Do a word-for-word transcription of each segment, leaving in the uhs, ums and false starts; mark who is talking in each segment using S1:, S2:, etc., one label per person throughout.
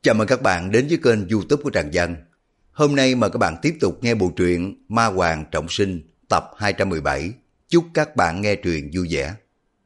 S1: Chào mừng các bạn đến với kênh YouTube của Tràng Văn. Hôm nay mời các bạn tiếp tục nghe bộ truyện Ma Hoàng Trọng Sinh tập hai trăm mười bảy. Chúc các bạn nghe truyện vui vẻ.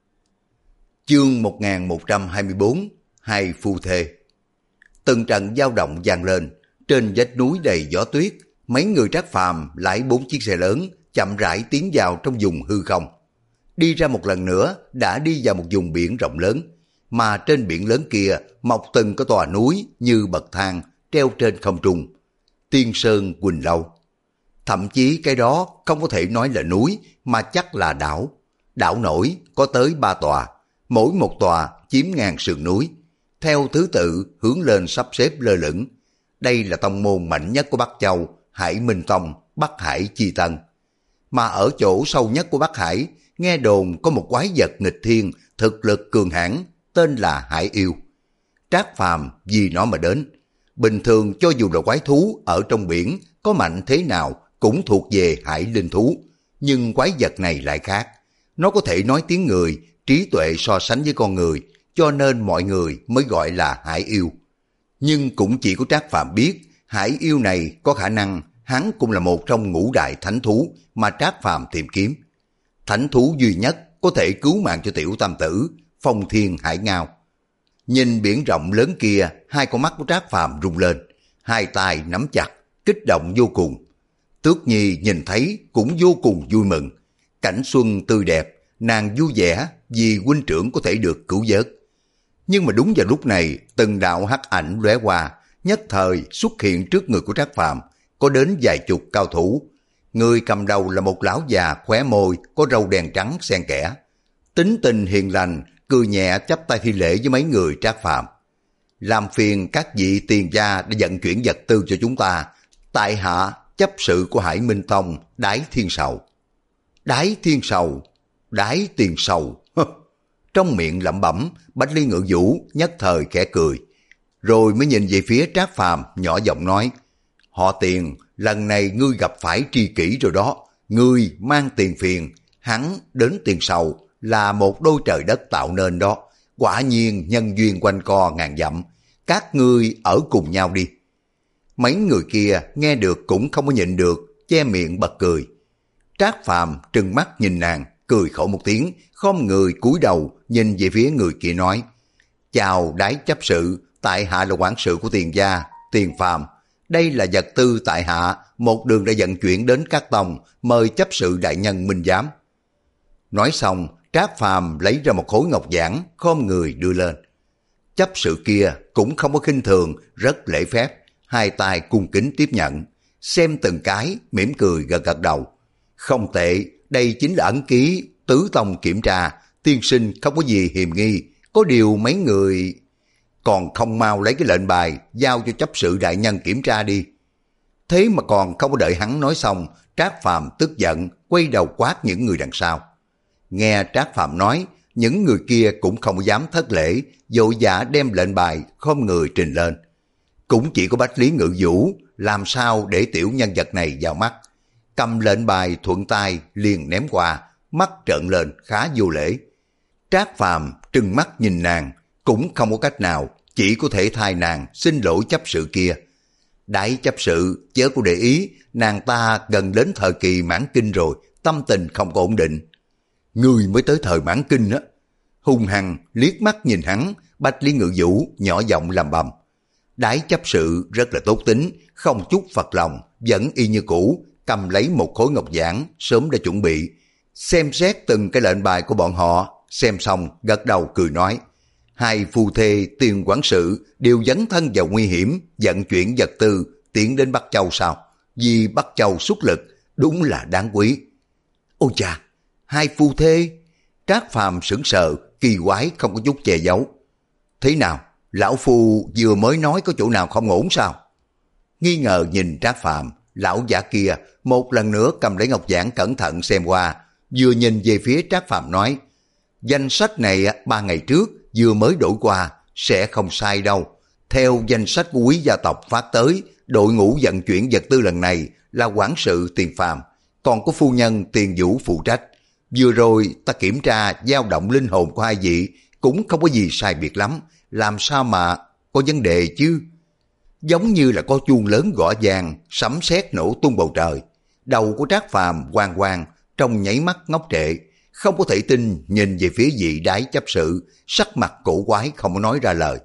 S1: Chương một nghìn một trăm hai mươi bốn, Hai phu thê. Từng trận dao động vang lên, trên vách núi đầy gió tuyết, mấy người Trác Phàm lái bốn chiếc xe lớn chậm rãi tiến vào trong vùng hư không. Đi ra một lần nữa đã đi vào một vùng biển rộng lớn, mà trên biển lớn kia mọc từng cái tòa núi như bậc thang treo trên không trung. Tiên Sơn Quỳnh Lâu. Thậm chí cái đó không có thể nói là núi mà chắc là đảo. Đảo nổi có tới ba tòa, mỗi một tòa chiếm ngàn sườn núi, theo thứ tự hướng lên sắp xếp lơ lửng. Đây là tông môn mạnh nhất của Bắc Châu, Hải Minh Tông, Bắc Hải Chi Tân. Mà ở chỗ sâu nhất của Bắc Hải, nghe đồn có một quái vật nghịch thiên, thực lực cường hãn, tên là Hải Yêu. Trác Phàm vì nó mà đến. Bình thường cho dù là quái thú ở trong biển có mạnh thế nào cũng thuộc về hải linh thú, nhưng quái vật này lại khác. Nó có thể nói tiếng người, trí tuệ so sánh với con người, cho nên mọi người mới gọi là Hải Yêu. Nhưng cũng chỉ có Trác Phàm biết, Hải Yêu này có khả năng hắn cũng là một trong ngũ đại thánh thú mà Trác Phàm tìm kiếm. Thánh thú duy nhất có thể cứu mạng cho tiểu tam tử, Phong Thiên Hải Ngao. Nhìn biển rộng lớn kia, hai con mắt của Trác Phàm rung lên, hai tay nắm chặt, kích động vô cùng. Tước Nhi nhìn thấy cũng vô cùng vui mừng. Cảnh xuân tươi đẹp, nàng vui vẻ vì huynh trưởng có thể được cứu vớt. Nhưng mà đúng vào lúc này, từng đạo hắc ảnh lóe qua, nhất thời xuất hiện trước người của Trác Phàm, có đến vài chục cao thủ. Người cầm đầu là một lão già khóe môi, có râu đen trắng xen kẽ. Tính tình hiền lành, cười nhẹ chắp tay thi lễ với mấy người Trác Phàm. Làm phiền các vị tiền gia đã vận chuyển vật tư cho chúng ta. Tại hạ chấp sự của Hải Minh Tông, Đái Thiên Sầu. Đái Thiên Sầu, Đái Tiền Sầu. Trong miệng lẩm bẩm, Bách Lý Ngự Vũ nhất thời khẽ cười. Rồi mới nhìn về phía Trác Phàm nhỏ giọng nói, họ Tiền, lần này ngươi gặp phải tri kỷ rồi đó. Ngươi mang tiền phiền, hắn đến Tiền Sầu là một đôi trời đất tạo nên đó. Quả nhiên nhân duyên quanh co ngàn dặm, các ngươi ở cùng nhau đi. Mấy người kia nghe được cũng không có nhịn được, che miệng bật cười. Trác Phàm trừng mắt nhìn nàng, cười khổ một tiếng, khom người cúi đầu nhìn về phía người kia nói, chào Đái chấp sự, tại hạ là quản sự của Tiền gia, Tiền Phàm. Đây là vật tư tại hạ một đường đã vận chuyển đến các tông, mời chấp sự đại nhân minh giám. Nói xong, Trác Phàm lấy ra một khối ngọc giản, khom người đưa lên. Chấp sự kia cũng không có khinh thường, rất lễ phép, hai tay cung kính tiếp nhận, xem từng cái, mỉm cười gật gật đầu. Không tệ, đây chính là ấn ký tứ tông kiểm tra, tiên sinh không có gì hiềm nghi, có điều mấy người còn không mau lấy cái lệnh bài giao cho chấp sự đại nhân kiểm tra đi. Thế mà còn không có đợi hắn nói xong, Trác Phàm tức giận quay đầu quát những người đằng sau. Nghe Trác Phàm nói, những người kia cũng không dám thất lễ, vội vã đem lệnh bài khom người trình lên. Cũng chỉ có Bách Lý Ngự Vũ làm sao để tiểu nhân vật này vào mắt. Cầm lệnh bài thuận tay liền ném qua, mắt trợn lên khá vô lễ. Trác Phàm trừng mắt nhìn nàng, cũng không có cách nào, chỉ có thể thay nàng xin lỗi chấp sự kia. Đại chấp sự chớ có để ý, nàng ta gần đến thời kỳ mãn kinh rồi, tâm tình không có ổn định. Người mới tới thời mãn kinh á. Hung hăng liếc mắt nhìn hắn, Bách Lý Ngự Vũ nhỏ giọng làm bầm. Đái chấp sự rất là tốt tính, không chút phật lòng, vẫn y như cũ, cầm lấy một khối ngọc giản sớm đã chuẩn bị, xem xét từng cái lệnh bài của bọn họ, xem xong gật đầu cười nói, hai phu thê Tiền quản sự đều dấn thân vào nguy hiểm, vận chuyển vật tư tiến đến Bắc Châu sao? Vì Bắc Châu xuất lực đúng là đáng quý. Ôi chà, hai phu thê? Trác Phàm sững sờ, kỳ quái không có chút che giấu. Thế nào, lão phu vừa mới nói có chỗ nào không ổn sao? Nghi ngờ nhìn Trác Phàm, lão giả kia một lần nữa cầm lấy ngọc giản cẩn thận xem qua, vừa nhìn về phía Trác Phàm nói, danh sách này ba ngày trước vừa mới đổi qua, sẽ không sai đâu. Theo danh sách của quý gia tộc phát tới, đội ngũ vận chuyển vật tư lần này là quản sự Tiền Phàm, còn có phu nhân Tiền Vũ phụ trách. Vừa rồi ta kiểm tra dao động linh hồn của hai vị cũng không có gì sai biệt lắm, làm sao mà có vấn đề chứ? giống như là có chuông lớn gõ vang, sấm sét nổ tung bầu trời. Đầu của Trác Phàm quang quang, trong nháy mắt ngốc trệ, không có thể tin nhìn về phía vị đái chấp sự, sắc mặt cổ quái không có nói ra lời.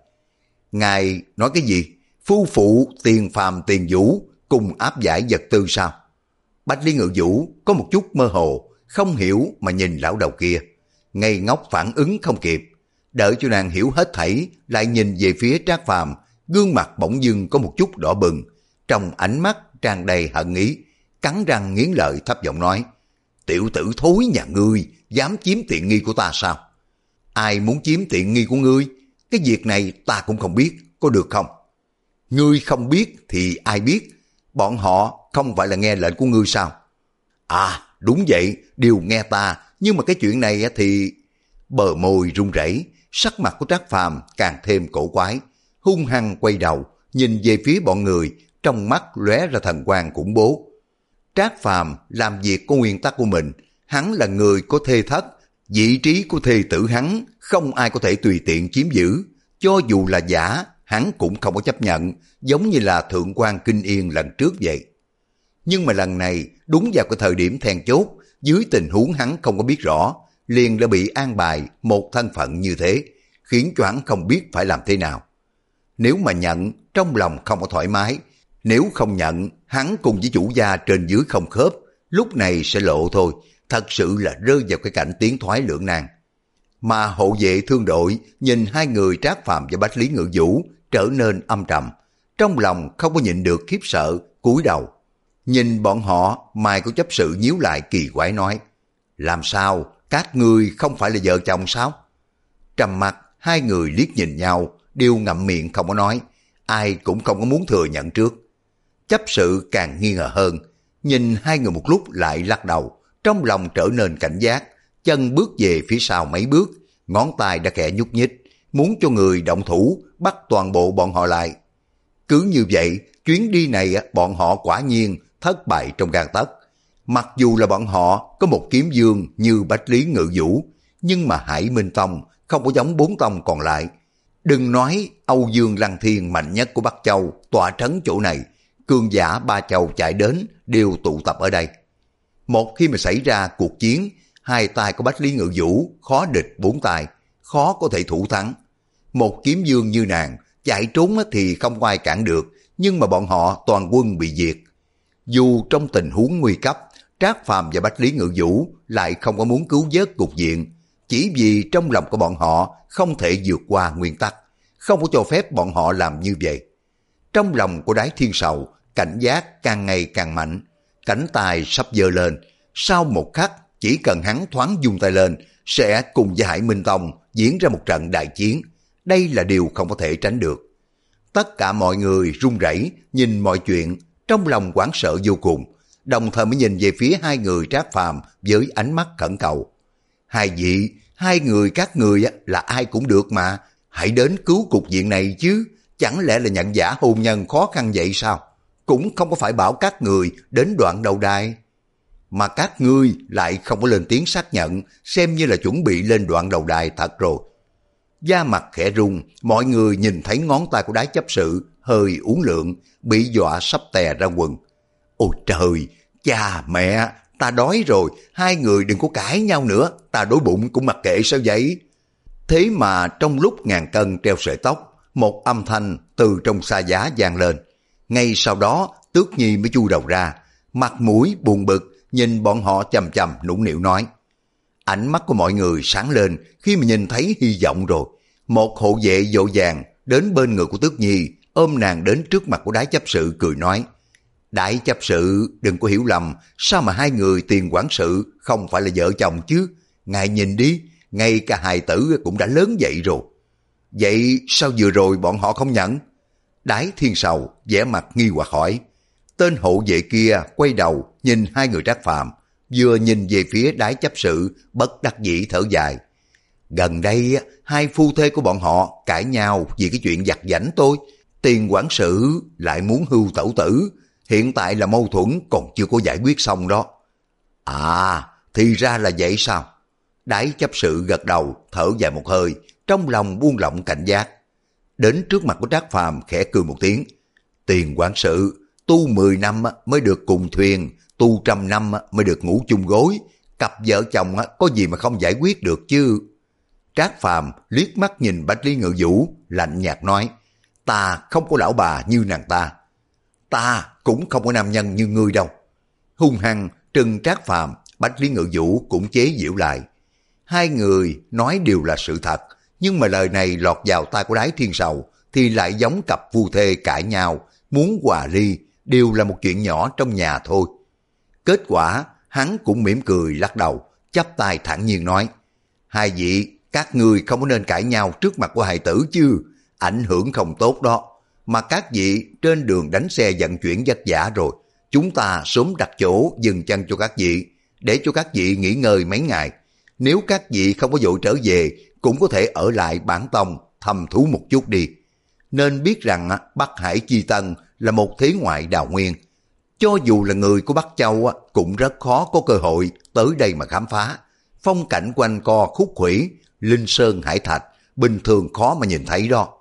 S1: Ngài nói cái gì? Phu phụ tiền phàm tiền vũ cùng áp giải vật tư sao? Bách Lý Ngự Vũ có một chút mơ hồ, không hiểu mà nhìn lão đầu kia. Ngây ngốc phản ứng không kịp, đợi cho nàng hiểu hết thảy, lại nhìn về phía Trác Phàm, gương mặt bỗng dưng có một chút đỏ bừng, trong ánh mắt tràn đầy hận ý, cắn răng nghiến lợi thấp giọng nói: tiểu tử thối nhà ngươi, dám chiếm tiện nghi của ta sao? Ai muốn chiếm tiện nghi của ngươi? Cái việc này ta cũng không biết, có được không? Ngươi không biết thì ai biết? Bọn họ không phải là nghe lệnh của ngươi sao? À, đúng vậy, đều nghe ta, nhưng mà cái chuyện này thì... Bờ môi run rẩy, sắc mặt của Trác Phàm càng thêm cổ quái, hung hăng quay đầu, nhìn về phía bọn người, trong mắt lóe ra thần quang khủng bố. Trác Phàm làm việc có nguyên tắc của mình, hắn là người có thê thất, vị trí của thê tử hắn không ai có thể tùy tiện chiếm giữ, cho dù là giả, hắn cũng không có chấp nhận, giống như là Thượng quan Kinh Yên lần trước vậy. Nhưng mà lần này, đúng vào cái thời điểm then chốt, dưới tình huống hắn không có biết rõ, liền đã bị an bài một thân phận như thế, khiến cho hắn không biết phải làm thế nào. Nếu mà nhận, trong lòng không có thoải mái, nếu không nhận, hắn cùng với chủ gia trên dưới không khớp, lúc này sẽ lộ thôi, thật sự là rơi vào cái cảnh tiến thoái lưỡng nan. Mà hộ vệ thương đội nhìn hai người Trác Phàm và Bách Lý Ngự Vũ trở nên âm trầm, trong lòng không có nhịn được khiếp sợ, cúi đầu. Nhìn bọn họ, Mai của chấp sự nhíu lại kỳ quái nói: làm sao, các ngươi không phải là vợ chồng sao? Trầm mặt, hai người liếc nhìn nhau, đều ngậm miệng không có nói, ai cũng không có muốn thừa nhận trước. Chấp sự càng nghi ngờ hơn, nhìn hai người một lúc lại lắc đầu, trong lòng trở nên cảnh giác, chân bước về phía sau mấy bước, ngón tay đã khẽ nhúc nhích, muốn cho người động thủ bắt toàn bộ bọn họ lại. Cứ như vậy, chuyến đi này bọn họ quả nhiên thất bại trong gang tấc. Mặc dù là bọn họ có một kiếm vương như Bách Lý Ngự Vũ, nhưng mà Hải Minh Tông không có giống bốn tông còn lại. Đừng nói Âu Dương Lăng Thiên mạnh nhất của Bắc Châu tọa trấn chỗ này, cường giả ba châu chạy đến đều tụ tập ở đây. Một khi mà xảy ra cuộc chiến, hai tay của Bách Lý Ngự Vũ khó địch bốn tay, khó có thể thủ thắng. Một kiếm vương như nàng chạy trốn thì không có ai cản được, nhưng mà bọn họ toàn quân bị diệt. Dù trong tình huống nguy cấp, Trác Phàm và Bách Lý Ngự Vũ lại không có muốn cứu vớt cục diện, chỉ vì trong lòng của bọn họ không thể vượt qua nguyên tắc, không có cho phép bọn họ làm như vậy. Trong lòng của Đái Thiên Sầu, cảnh giác càng ngày càng mạnh, cánh tay sắp giơ lên, sau một khắc chỉ cần hắn thoáng dung tay lên, sẽ cùng với Hải Minh Tông diễn ra một trận đại chiến. Đây là điều không có thể tránh được. Tất cả mọi người run rẩy nhìn mọi chuyện, trong lòng hoảng sợ vô cùng, đồng thời mới nhìn về phía hai người Trác Phàm với ánh mắt khẩn cầu. Hai vị, hai người các người là ai cũng được mà, hãy đến cứu cục diện này chứ, chẳng lẽ là nhận giả hôn nhân khó khăn vậy sao? Cũng không có phải bảo các người đến đoạn đầu đài. Mà các ngươi lại không có lên tiếng xác nhận, xem như là chuẩn bị lên đoạn đầu đài thật rồi. Da mặt khẽ rung, mọi người nhìn thấy ngón tay của Đái chấp sự hơi uốn lượn, bị dọa sắp tè ra quần. Ôi trời, cha mẹ, ta đói rồi, hai người đừng có cãi nhau nữa, ta đói bụng cũng mặc kệ sao vậy? Thế mà trong lúc ngàn cân treo sợi tóc, một âm thanh từ trong xa giá vang lên. Ngay sau đó, Tước Nhi mới chu đầu ra, mặt mũi buồn bực, nhìn bọn họ chầm chầm nũng nịu nói. Ánh mắt của mọi người sáng lên khi mà nhìn thấy hy vọng rồi. Một hộ vệ vội vàng đến bên người của Tước Nhi, ôm nàng đến trước mặt của Đái chấp sự cười nói. Đái chấp sự đừng có hiểu lầm, sao mà hai người tiền quản sự không phải là vợ chồng chứ? Ngài nhìn đi, ngay cả hài tử cũng đã lớn vậy rồi. Vậy sao vừa rồi bọn họ không nhận? Đái Thiên Sầu vẻ mặt nghi hoặc hỏi. Tên hộ vệ kia quay đầu nhìn hai người Trác Phàm, vừa nhìn về phía Đái chấp sự, bất đắc dĩ thở dài. Gần đây hai phu thê của bọn họ cãi nhau vì cái chuyện vặt vãnh tôi, tiền quản sự lại muốn hưu tẩu tử, hiện tại là mâu thuẫn còn chưa có giải quyết xong đó. À, thì ra là vậy sao? Đái chấp sự gật đầu, thở dài một hơi, trong lòng buông lỏng cảnh giác. Đến trước mặt của Trác Phàm khẽ cười một tiếng. Tiền quản sự, tu mười năm mới được cùng thuyền, tu trăm năm mới được ngủ chung gối, cặp vợ chồng có gì mà không giải quyết được chứ. Trác Phàm liếc mắt nhìn Bách Lý Ngự Vũ, lạnh nhạt nói, ta không có lão bà như nàng ta. Ta cũng không có nam nhân như ngươi đâu. Hung hăng trừng Trác Phàm, Bách Lý Ngự Vũ cũng chế giễu lại. Hai người nói đều là sự thật, nhưng mà lời này lọt vào tai của Đái Thiên Sầu thì lại giống cặp phu thê cãi nhau, muốn hòa ly, đều là một chuyện nhỏ trong nhà thôi. Kết quả, hắn cũng mỉm cười lắc đầu, chắp tay thản nhiên nói, hai vị, các ngươi không có nên cãi nhau trước mặt của hài tử chứ, ảnh hưởng không tốt đó. Mà các vị trên đường đánh xe vận chuyển vất vả rồi, chúng ta sớm đặt chỗ dừng chân cho các vị, để cho các vị nghỉ ngơi mấy ngày. Nếu các vị không có vội trở về, cũng có thể ở lại bản tông thăm thú một chút đi. Nên biết rằng Bắc Hải Chi Tân là một thế ngoại đào nguyên. Cho dù là người của Bắc Châu cũng rất khó có cơ hội tới đây mà khám phá. Phong cảnh quanh co khúc khuỷu, linh sơn hải thạch, bình thường khó mà nhìn thấy đó.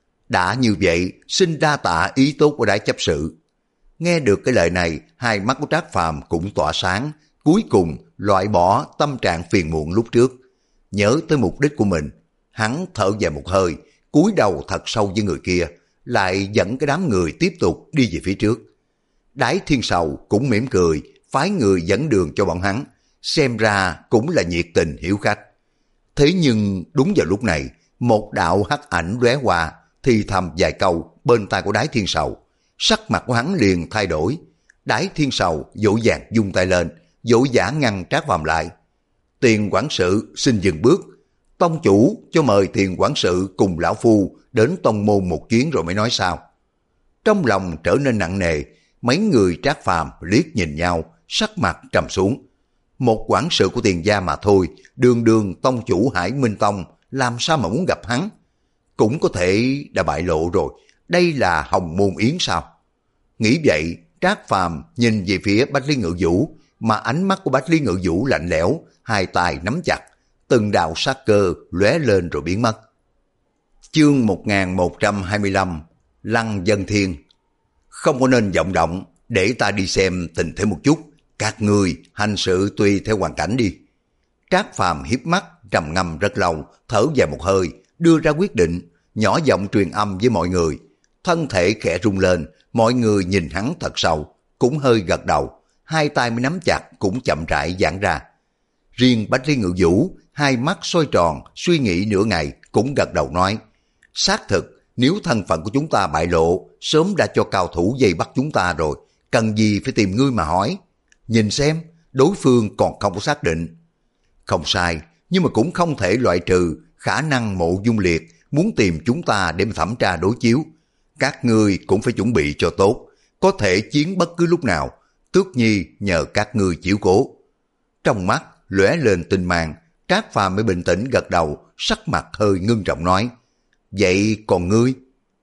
S1: Đã như vậy, xin đa tạ ý tốt của Đái chấp sự. Nghe được cái lời này, hai mắt của Trác Phàm cũng tỏa sáng, cuối cùng loại bỏ tâm trạng phiền muộn lúc trước. Nhớ tới mục đích của mình, hắn thở dài một hơi, cúi đầu thật sâu với người kia, lại dẫn cái đám người tiếp tục đi về phía trước. Đái Thiên Sầu cũng mỉm cười, phái người dẫn đường cho bọn hắn, xem ra cũng là nhiệt tình hiếu khách. Thế nhưng đúng vào lúc này, một đạo hắc ảnh lóe qua, thì thầm vài câu bên tai của Đái Thiên Sầu. Sắc mặt của hắn liền thay đổi. Đái Thiên Sầu vội vàng vung tay lên, vội vã ngăn Trác Phàm lại. Tiền quản sự xin dừng bước. Tông chủ cho mời tiền quản sự cùng lão phu đến tông môn một chuyến rồi mới nói sao. Trong lòng trở nên nặng nề, mấy người Trác Phàm liếc nhìn nhau, sắc mặt trầm xuống. Một quản sự của Tiền gia mà thôi, đường đường tông chủ Hải Minh Tông, làm sao mà muốn gặp hắn? Cũng có thể đã bại lộ rồi, đây là Hồng Môn Yến sao? Nghĩ vậy, Trác Phàm nhìn về phía Bách Lý Ngự Vũ, mà ánh mắt của Bách Lý Ngự Vũ lạnh lẽo, hai tay nắm chặt, từng đạo sát cơ lóe lên rồi biến mất. Chương một nghìn một trăm hai mươi lăm, Lăng Vân Thiên. Không có nên vọng động, để ta đi xem tình thế một chút, các ngươi hành sự tùy theo hoàn cảnh đi. Trác Phàm hiếp mắt, trầm ngâm rất lâu, thở dài một hơi, đưa ra quyết định, nhỏ giọng truyền âm với mọi người. Thân thể khẽ rung lên, mọi người nhìn hắn thật sâu, cũng hơi gật đầu, hai tay mới nắm chặt cũng chậm rãi giãn ra. Riêng Bách Lý Ngự Vũ, hai mắt soi tròn, suy nghĩ nửa ngày, cũng gật đầu nói, xác thực, nếu thân phận của chúng ta bại lộ, sớm đã cho cao thủ vây bắt chúng ta rồi, cần gì phải tìm ngươi mà hỏi. Nhìn xem, đối phương còn không có xác định. Không sai, nhưng mà cũng không thể loại trừ khả năng Mộ Dung Liệt muốn tìm chúng ta để thẩm tra đối chiếu. Các ngươi cũng phải chuẩn bị cho tốt, có thể chiến bất cứ lúc nào, Tước Nhi nhờ các ngươi chiếu cố. Trong mắt lóe lên tinh mang, Trác Phàm mới bình tĩnh gật đầu, sắc mặt hơi ngưng trọng nói, vậy còn ngươi?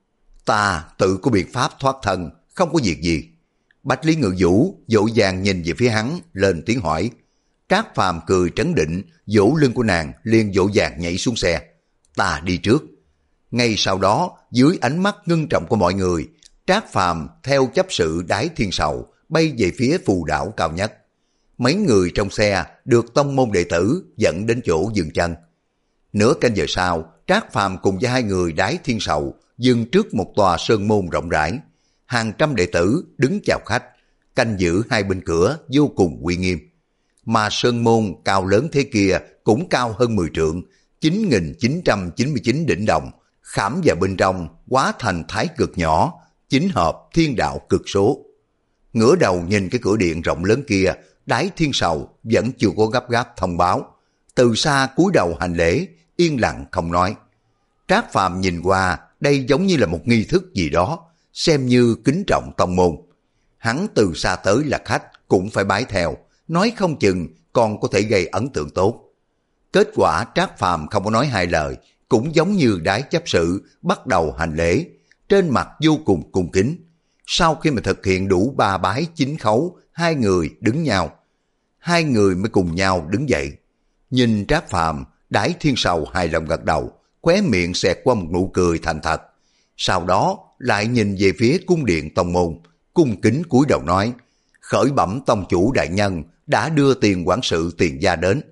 S1: Ta tự có biện pháp thoát thân, không có việc gì. Bách Lý Ngự Vũ vội vàng nhìn về phía hắn, lên tiếng hỏi. Trác Phàm cười trấn định, vỗ lưng của nàng liền vội vàng nhảy xuống xe. Ta đi trước. Ngay sau đó, dưới ánh mắt ngưng trọng của mọi người, Trác Phàm theo chấp sự Đái Thiên Sầu bay về phía phù đảo cao nhất. Mấy người trong xe được tông môn đệ tử dẫn đến chỗ dừng chân. Nửa canh giờ sau, Trác Phàm cùng với hai người Đái Thiên Sầu dừng trước một tòa sơn môn rộng rãi. Hàng trăm đệ tử đứng chào khách, canh giữ hai bên cửa vô cùng uy nghiêm. Mà sơn môn cao lớn thế kia cũng cao hơn mười trượng, chín nghìn chín trăm chín mươi chín đỉnh đồng, khảm vào bên trong hóa thành thái cực nhỏ, chính hợp thiên đạo cực số. Ngửa đầu nhìn cái cửa điện rộng lớn kia, Đái Thiên Sầu vẫn chưa có gấp gáp thông báo. Từ xa cúi đầu hành lễ, yên lặng không nói. Trác Phàm nhìn qua, đây giống như là một nghi thức gì đó, xem như kính trọng tông môn. Hắn từ xa tới là khách, cũng phải bái theo, nói không chừng còn có thể gây ấn tượng tốt. Kết quả Trác Phàm không có nói hai lời, cũng giống như Đái chấp sự bắt đầu hành lễ, trên mặt vô cùng cung kính. Sau khi mà thực hiện đủ ba bái chín khấu, hai người đứng nhau. Hai người mới cùng nhau đứng dậy. Nhìn Trác Phàm, Đái Thiên Sầu hài lòng gật đầu, khóe miệng xẹt qua một nụ cười thành thật. Sau đó lại nhìn về phía cung điện tông môn, cung kính cúi đầu nói, khởi bẩm tông chủ đại nhân đã đưa tiền quản sự tiền gia đến.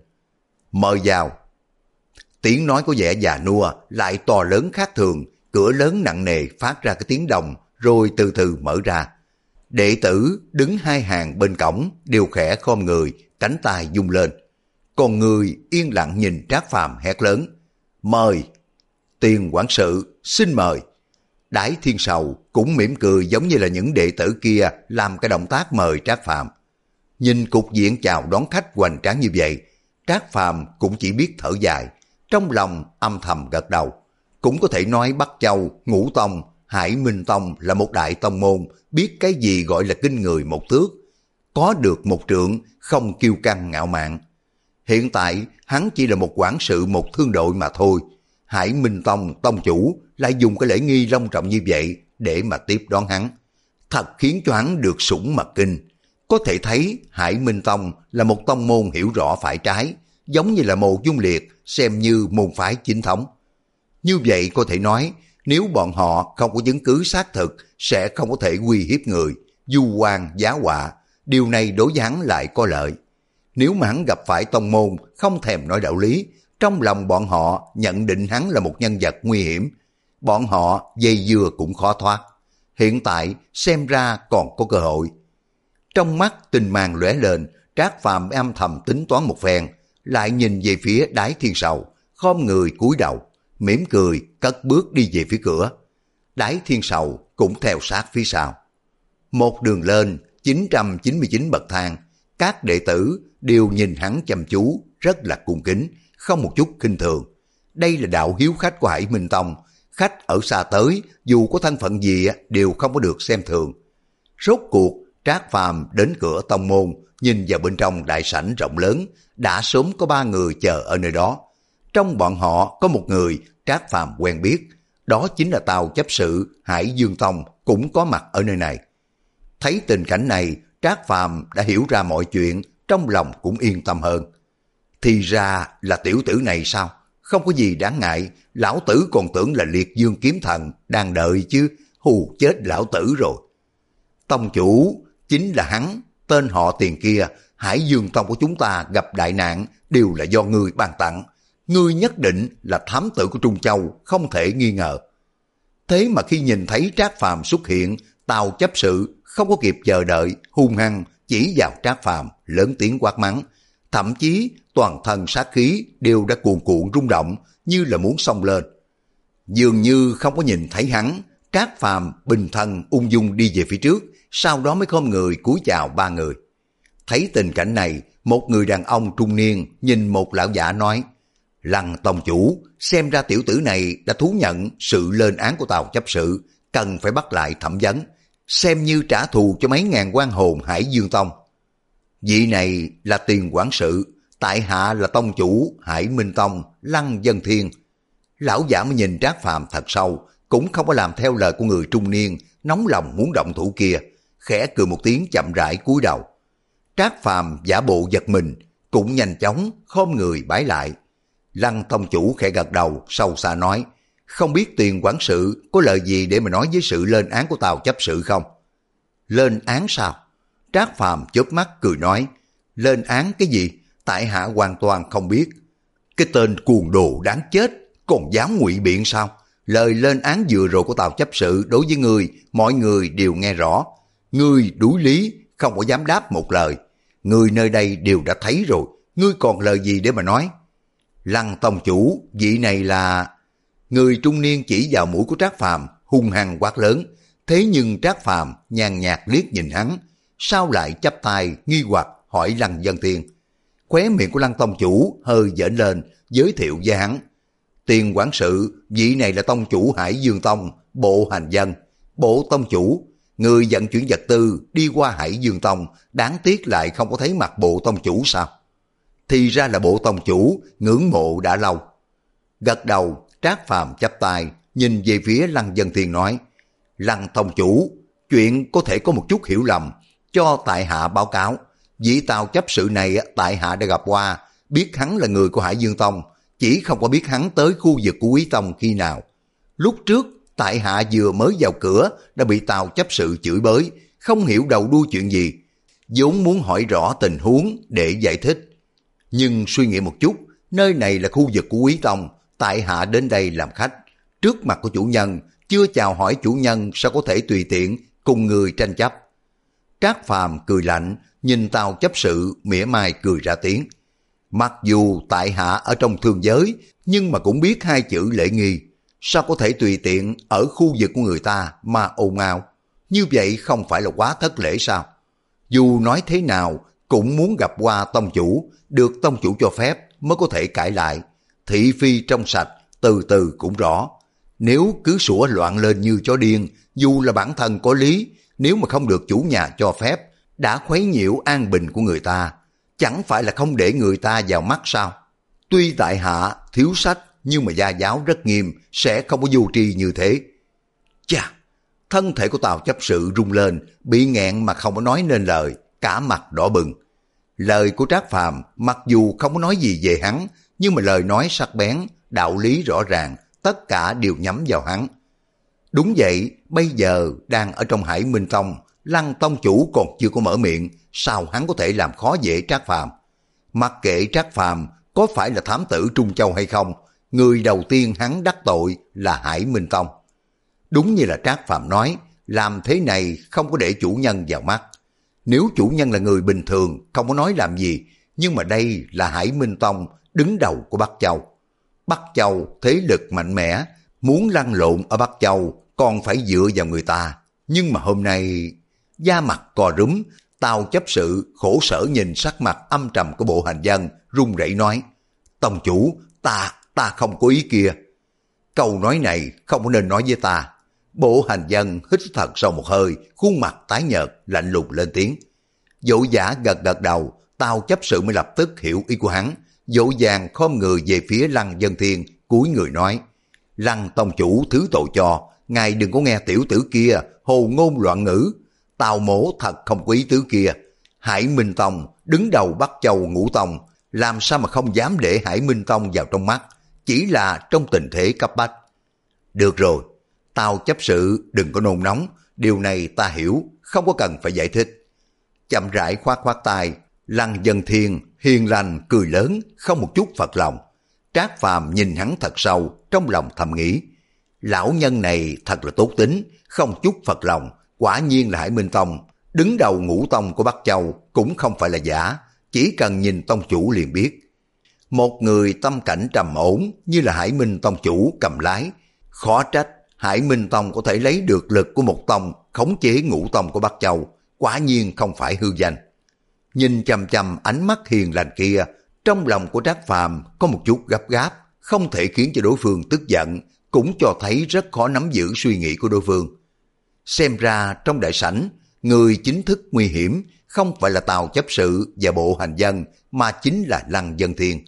S1: Mời vào. Tiếng nói có vẻ già nua lại to lớn khác thường, cửa lớn nặng nề phát ra cái tiếng đồng rồi từ từ mở ra. Đệ tử đứng hai hàng bên cổng đều khẽ khom người, cánh tay rung lên. Còn người yên lặng nhìn Trác Phàm hét lớn, mời. Tiền quản sự xin mời. Đái Thiên Sầu cũng mỉm cười giống như là những đệ tử kia làm cái động tác mời Trác Phàm. Nhìn cục diện chào đón khách hoành tráng như vậy, Trác Phàm cũng chỉ biết thở dài, trong lòng âm thầm gật đầu. Cũng có thể nói Bắc Châu, Ngũ Tông, Hải Minh Tông là một đại tông môn, biết cái gì gọi là kinh người một thước, có được một trượng, không kiêu căng ngạo mạn. Hiện tại hắn chỉ là một quản sự một thương đội mà thôi. Hải Minh Tông tông chủ lại dùng cái lễ nghi long trọng như vậy để mà tiếp đón hắn, thật khiến cho hắn được sủng mật kinh. Có thể thấy Hải Minh Tông là một tông môn hiểu rõ phải trái, giống như là Mộ Dung Liệt xem như môn phái chính thống. Như vậy có thể nói, nếu bọn họ không có chứng cứ xác thực sẽ không có thể uy hiếp người, du oan giá họa. Điều này đối với hắn lại có lợi. Nếu mà hắn gặp phải tông môn không thèm nói đạo lý, trong lòng bọn họ nhận định hắn là một nhân vật nguy hiểm, bọn họ dây dưa cũng khó thoát. Hiện tại xem ra còn có cơ hội. Trong mắt tinh mang lóe lên, Trác Phàm âm thầm tính toán một phen, lại nhìn về phía Đái Thiên Sầu, khom người cúi đầu, mỉm cười cất bước đi về phía cửa. Đái Thiên Sầu cũng theo sát phía sau. Một đường lên chín trăm chín mươi chín bậc thang, các đệ tử đều nhìn hắn chăm chú, rất là cung kính, không một chút khinh thường. Đây là đạo hiếu khách của Hải Minh Tông, khách ở xa tới dù có thân phận gì đều không có được xem thường. Rốt cuộc Trác Phàm đến cửa tông môn, nhìn vào bên trong đại sảnh rộng lớn, đã sớm có ba người chờ ở nơi đó. Trong bọn họ có một người Trác Phàm quen biết, đó chính là Tào chấp sự Hải Dương Tông cũng có mặt ở nơi này. Thấy tình cảnh này, Trác Phàm đã hiểu ra mọi chuyện, trong lòng cũng yên tâm hơn. Thì ra là tiểu tử này sao? Không có gì đáng ngại, lão tử còn tưởng là Liệt Dương kiếm thần đang đợi chứ, hù chết lão tử rồi. Tông chủ chính là hắn, tên họ Tiền kia, Hải Dương Tông của chúng ta gặp đại nạn đều là do ngươi ban tặng. Ngươi nhất định là thám tử của Trung Châu, không thể nghi ngờ. Thế mà khi nhìn thấy Trác Phàm xuất hiện, Tào chấp sự không có kịp chờ đợi, hung hăng chỉ vào Trác Phàm lớn tiếng quát mắng, thậm chí toàn thân sát khí đều đã cuồn cuộn rung động như là muốn xông lên. Dường như không có nhìn thấy hắn, Trác Phàm bình thân ung dung đi về phía trước, sau đó mới khom người cúi chào ba người. Thấy tình cảnh này, một người đàn ông trung niên nhìn một lão giả nói, Lăng tông chủ, xem ra tiểu tử này đã thú nhận sự lên án của Tào chấp sự, cần phải bắt lại thẩm vấn, xem như trả thù cho mấy ngàn oan hồn Hải Dương Tông. Vị này là Tiền quản sự, tại hạ là tông chủ Hải Minh Tông, Lăng Dân Thiên. Lão giả mới nhìn Trác Phàm thật sâu, cũng không có làm theo lời của người trung niên nóng lòng muốn động thủ kia, khẽ cười một tiếng chậm rãi cúi đầu. Trác Phàm giả bộ giật mình, cũng nhanh chóng khom người bái lại. Lăng tông chủ khẽ gật đầu, sâu xa nói, không biết Tiền quản sự có lời gì để mà nói với sự lên án của Tào chấp sự không? Lên án sao? Trác Phàm chớp mắt cười nói, lên án cái gì? Tại hạ hoàn toàn không biết. Cái tên cuồng đồ đáng chết, còn dám ngụy biện sao? Lời lên án vừa rồi của Tào chấp sự đối với ngươi, mọi người đều nghe rõ. Ngươi đuối lý, không có dám đáp một lời. Ngươi nơi đây đều đã thấy rồi, ngươi còn lời gì để mà nói? Lăng tông chủ, vị này là... Người trung niên chỉ vào mũi của Trác Phàm hung hăng quát lớn. Thế nhưng Trác Phàm nhàn nhạt liếc nhìn hắn, sao lại chắp tay nghi hoặc hỏi Lăng Dân Thiên. Khóe miệng của Lăng tông chủ hơi dễn lên, giới thiệu với hắn. Tiền quản sự, vị này là tông chủ Hải Dương Tông, Bộ Hành Dân. Bộ tông chủ, người vận chuyển vật tư đi qua Hải Dương Tông, đáng tiếc lại không có thấy mặt bộ tông chủ sao? Thì ra là bộ tông chủ, ngưỡng mộ đã lâu. Gật đầu, Trác Phàm chắp tay, nhìn về phía Lăng Dân Thiên nói, Lăng tông chủ, chuyện có thể có một chút hiểu lầm, cho tại hạ báo cáo. Vị Tào chấp sự này tại hạ đã gặp qua, biết hắn là người của Hải Dương Tông, chỉ không có biết hắn tới khu vực của Quý Tông khi nào. Lúc trước tại hạ vừa mới vào cửa đã bị Tào chấp sự chửi bới, không hiểu đầu đuôi chuyện gì. Vốn muốn hỏi rõ tình huống để giải thích. Nhưng suy nghĩ một chút, nơi này là khu vực của Quý Tông, tại hạ đến đây làm khách. Trước mặt của chủ nhân, chưa chào hỏi chủ nhân sao có thể tùy tiện cùng người tranh chấp. Trác Phàm cười lạnh, nhìn Tào chấp sự mỉa mai cười ra tiếng. Mặc dù tại hạ ở trong thương giới, nhưng mà cũng biết hai chữ lễ nghi. Sao có thể tùy tiện ở khu vực của người ta mà ồn ào? Như vậy không phải là quá thất lễ sao? Dù nói thế nào cũng muốn gặp qua tông chủ, được tông chủ cho phép mới có thể cãi lại. Thị phi trong sạch, từ từ cũng rõ. Nếu cứ sủa loạn lên như chó điên, dù là bản thân có lý, nếu mà không được chủ nhà cho phép, đã khuấy nhiễu an bình của người ta, chẳng phải là không để người ta vào mắt sao? Tuy tại hạ thiếu sách, nhưng mà gia giáo rất nghiêm, sẽ không có vô tri như thế. Chà, thân thể của Tào chấp sự rung lên, bị nghẹn mà không có nói nên lời, cả mặt đỏ bừng. Lời của Trác Phàm mặc dù không có nói gì về hắn, nhưng mà lời nói sắc bén, đạo lý rõ ràng, tất cả đều nhắm vào hắn. Đúng vậy, bây giờ đang ở trong Hải Minh Tông, Lăng tông chủ còn chưa có mở miệng, sao hắn có thể làm khó dễ Trác Phàm? Mặc kệ Trác Phàm có phải là thám tử Trung Châu hay không, người đầu tiên hắn đắc tội là Hải Minh Tông. Đúng như là Trác Phàm nói, làm thế này không có để chủ nhân vào mắt. Nếu chủ nhân là người bình thường, không có nói làm gì, nhưng mà đây là Hải Minh Tông, đứng đầu của Bắc Châu. Bắc Châu thế lực mạnh mẽ, muốn lăn lộn ở Bắc Châu còn phải dựa vào người ta. Nhưng mà hôm nay, da mặt cò rúm, Tào chấp sự khổ sở nhìn sắc mặt âm trầm của Bộ Hành Dân, run rẩy nói, tông chủ, ta, ta không có ý kia. Câu nói này không có nên nói với ta. Bộ Hành Dân hít thật sâu một hơi, khuôn mặt tái nhợt, lạnh lùng lên tiếng. Dỗ giả gật gật đầu, Tào chấp sự mới lập tức hiểu ý của hắn, dỗ dàng khom người về phía Lăng Dân Thiên, cúi người nói, Lăng tông chủ thứ tội cho, ngài đừng có nghe tiểu tử kia hồ ngôn loạn ngữ. Tào mổ thật không có ý tứ kia. Hải Minh Tông đứng đầu Bắc Châu Ngũ Tông, làm sao mà không dám để Hải Minh Tông vào trong mắt, chỉ là trong tình thế cấp bách. Được rồi, Tào chấp sự đừng có nôn nóng, điều này ta hiểu, không có cần phải giải thích. Chậm rãi khoát khoát tay, Lăng Dân Thiên hiền lành cười lớn, không một chút phật lòng. Trác Phàm nhìn hắn thật sâu, trong lòng thầm nghĩ, lão nhân này thật là tốt tính, không chút phật lòng, quả nhiên là Hải Minh Tông, đứng đầu Ngũ Tông của Bắc Châu, cũng không phải là giả, chỉ cần nhìn tông chủ liền biết. Một người tâm cảnh trầm ổn như là Hải Minh Tông chủ cầm lái, khó trách Hải Minh Tông có thể lấy được lực của một tông khống chế Ngũ Tông của Bắc Châu, quả nhiên không phải hư danh. Nhìn chằm chằm ánh mắt hiền lành kia, trong lòng của Trác Phàm có một chút gấp gáp, không thể khiến cho đối phương tức giận, cũng cho thấy rất khó nắm giữ suy nghĩ của đối phương. Xem ra trong đại sảnh, người chính thức nguy hiểm không phải là Tào chấp sự và Bộ Hành Dân, mà chính là Lăng Dân Thiên.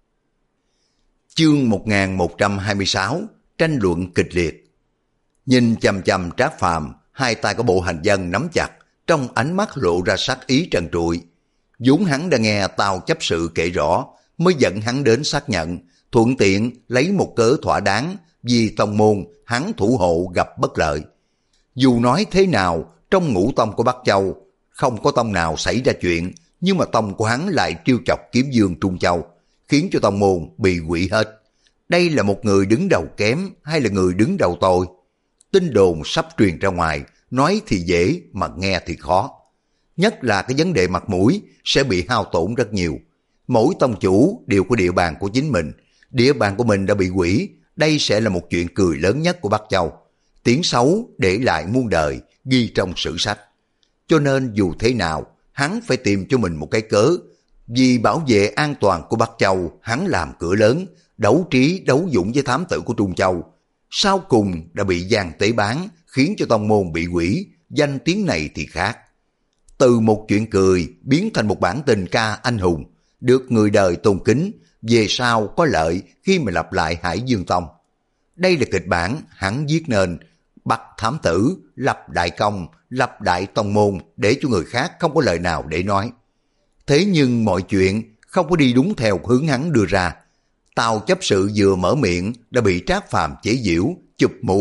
S1: Chương một nghìn một trăm hai mươi sáu, tranh luận kịch liệt. Nhìn chằm chằm Trác Phàm, hai tay của Bộ Hành Dân nắm chặt, trong ánh mắt lộ ra sát ý trần trụi. Vốn hắn đã nghe Tào chấp sự kể rõ, mới dẫn hắn đến xác nhận, thuận tiện lấy một cớ thỏa đáng, vì tông môn hắn thủ hộ gặp bất lợi. Dù nói thế nào, trong Ngũ Tông của Bắc Châu, không có tông nào xảy ra chuyện, nhưng mà tông của hắn lại trêu chọc Kiếm Dương Trung Châu, khiến cho tông môn bị hủy hết. Đây là một người đứng đầu kém hay là người đứng đầu tồi? Tin đồn sắp truyền ra ngoài, nói thì dễ mà nghe thì khó. Nhất là cái vấn đề mặt mũi sẽ bị hao tổn rất nhiều. Mỗi tông chủ đều có địa bàn của chính mình, địa bàn của mình đã bị hủy, đây sẽ là một chuyện cười lớn nhất của Bắc Châu. Tiếng xấu để lại muôn đời, ghi trong sử sách. Cho nên dù thế nào, hắn phải tìm cho mình một cái cớ. Vì bảo vệ an toàn của Bắc Châu, hắn làm cửa lớn, đấu trí đấu dũng với thám tử của Trung Châu. Sau cùng đã bị gian tế bán, khiến cho tông môn bị hủy, danh tiếng này thì khác. Từ một chuyện cười biến thành một bản tình ca anh hùng, được người đời tôn kính, về sau có lợi khi mà lặp lại Hải Dương Tông. Đây là kịch bản hắn viết nên, bắt thám tử, lập đại công, lập đại tông môn để cho người khác không có lời nào để nói. Thế nhưng mọi chuyện không có đi đúng theo hướng hắn đưa ra. Tào chấp sự vừa mở miệng đã bị Trác Phàm chế giễu, chụp mũ,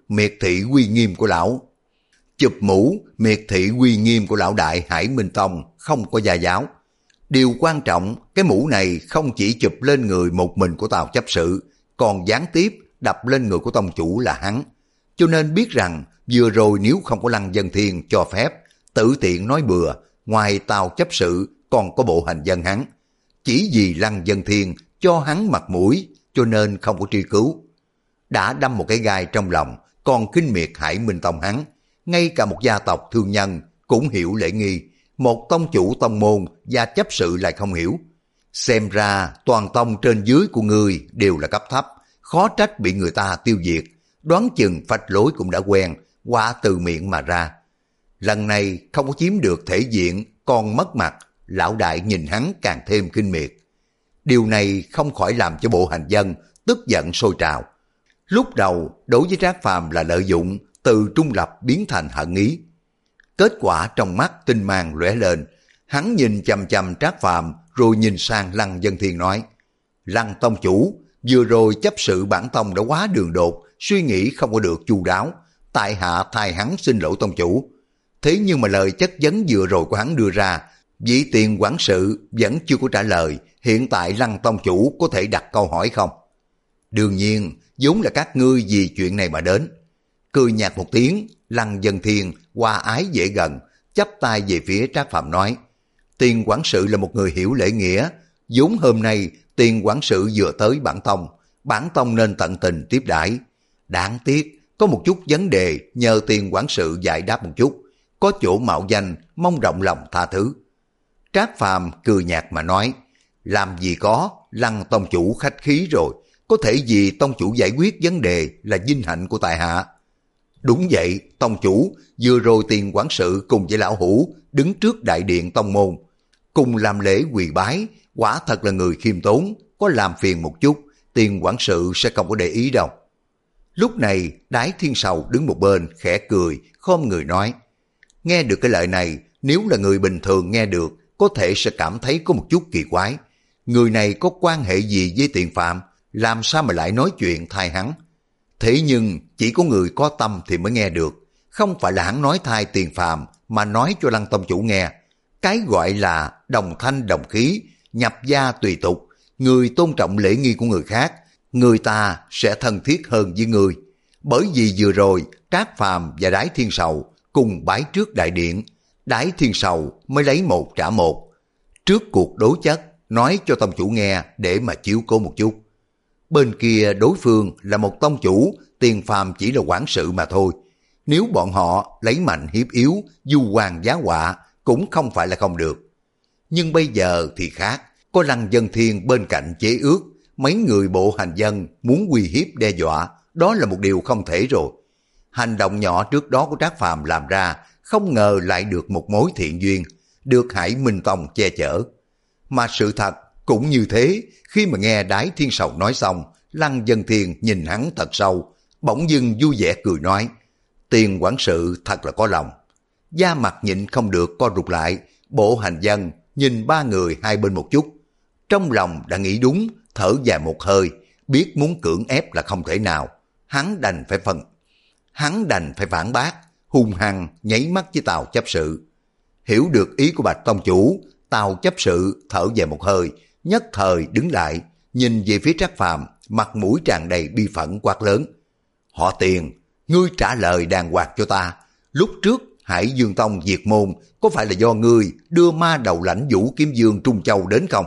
S1: miệt thị uy nghiêm của lão. Chụp mũ, miệt thị uy nghiêm của lão đại Hải Minh Tông không có gia giáo. Điều quan trọng, cái mũ này không chỉ chụp lên người một mình của Tào chấp sự, còn gián tiếp đập lên người của tông chủ là hắn. Cho nên biết rằng vừa rồi nếu không có Lăng Vân Thiên cho phép, tự tiện nói bừa, ngoài Tào chấp sự còn có bộ hành dân hắn. Chỉ vì Lăng Vân Thiên cho hắn mặt mũi, cho nên không có truy cứu. Đã đâm một cái gai trong lòng, còn khinh miệt Hải Minh Tông hắn. Ngay cả một gia tộc thương nhân cũng hiểu lễ nghi, một tông chủ tông môn và chấp sự lại không hiểu. Xem ra toàn tông trên dưới của ngươi đều là cấp thấp, khó trách bị người ta tiêu diệt. Đoán chừng phách lối cũng đã quen, qua từ miệng mà ra. Lần này không có chiếm được thể diện, còn mất mặt, lão đại nhìn hắn càng thêm kinh miệt. Điều này không khỏi làm cho bộ hành dân tức giận sôi trào. Lúc đầu đối với Trác Phàm là lợi dụng, từ trung lập biến thành hận ý. Kết quả trong mắt tinh mang lóe lên, hắn nhìn chằm chằm Trác Phàm rồi nhìn sang Lăng Vân Thiên nói: Lăng tông chủ, vừa rồi chấp sự bản tông đã quá đường đột, suy nghĩ không có được chu đáo, tại hạ thay hắn xin lỗi tông chủ. Thế nhưng mà lời chất vấn vừa rồi của hắn đưa ra, vị tiền quản sự vẫn chưa có trả lời. Hiện tại Lăng tông chủ có thể đặt câu hỏi không? Đương nhiên, vốn là các ngươi vì chuyện này mà đến. Cười nhạt một tiếng, Lăng Vân Thiên hòa ái dễ gần, chắp tay về phía Trác Phàm nói: Tiền quản sự là một người hiểu lễ nghĩa, vốn hôm nay tiền quản sự vừa tới bản tông, bản tông nên tận tình tiếp đãi. Đáng tiếc có một chút vấn đề nhờ tiền quản sự giải đáp một chút, có chỗ mạo danh, mong rộng lòng tha thứ. Trác Phàm cười nhạt mà nói: Làm gì có, Lăng tông chủ khách khí rồi, có thể vì tông chủ giải quyết vấn đề là vinh hạnh của tại hạ. Đúng vậy, tông chủ, vừa rồi tiền quản sự cùng với lão hủ đứng trước đại điện tông môn, cùng làm lễ quỳ bái, quả thật là người khiêm tốn, có làm phiền một chút, tiền quản sự sẽ không có để ý đâu. Lúc này, Đái Thiên Sầu đứng một bên, khẽ cười, khom người nói: Nghe được cái lời này, nếu là người bình thường nghe được, có thể sẽ cảm thấy có một chút kỳ quái. Người này có quan hệ gì với Tiền Phạm, làm sao mà lại nói chuyện thay hắn? Thế nhưng chỉ có người có tâm thì mới nghe được, không phải là hắn nói thay Tiền Phạm mà nói cho Lăng tông chủ nghe. Cái gọi là đồng thanh đồng khí, nhập gia tùy tục, người tôn trọng lễ nghi của người khác, người ta sẽ thân thiết hơn với người. Bởi vì vừa rồi Trác Phàm và Đái Thiên Sầu cùng bái trước đại điện, Đái Thiên Sầu mới lấy một trả một. Trước cuộc đối chất, nói cho tông chủ nghe để mà chiếu cố một chút. Bên kia đối phương là một tông chủ, Tiền Phàm chỉ là quản sự mà thôi. Nếu bọn họ lấy mạnh hiếp yếu, du hoàng giá họa cũng không phải là không được. Nhưng bây giờ thì khác, có Lăng Vân Thiên bên cạnh chế ước, mấy người bộ hành dân muốn uy hiếp đe dọa, đó là một điều không thể rồi. Hành động nhỏ trước đó của Trác Phàm làm ra, không ngờ lại được một mối thiện duyên, được Hải Minh Tông che chở. Mà sự thật cũng như thế, khi mà nghe Đái Thiên Sầu nói xong, Lăng Vân Thiên nhìn hắn thật sâu, bỗng dưng vui vẻ cười nói: Tiền quản sự thật là có lòng. Da mặt nhịn không được co rụt lại, bộ hành dân nhìn ba người hai bên một chút. Trong lòng đã nghĩ đúng, thở dài một hơi, biết muốn cưỡng ép là không thể nào. Hắn đành phải phân, hắn đành phải phản bác, hung hăng nháy mắt với Tào chấp sự. Hiểu được ý của Bạch tông chủ, Tào chấp sự thở dài một hơi, nhất thời đứng lại, nhìn về phía Trác Phàm, mặt mũi tràn đầy bi phẫn quát lớn: Họ Tiền, ngươi trả lời đàng hoàng cho ta. Lúc trước Hải Dương Tông diệt môn, có phải là do ngươi đưa ma đầu Lãnh Vũ Kiếm Dương Trung Châu đến không?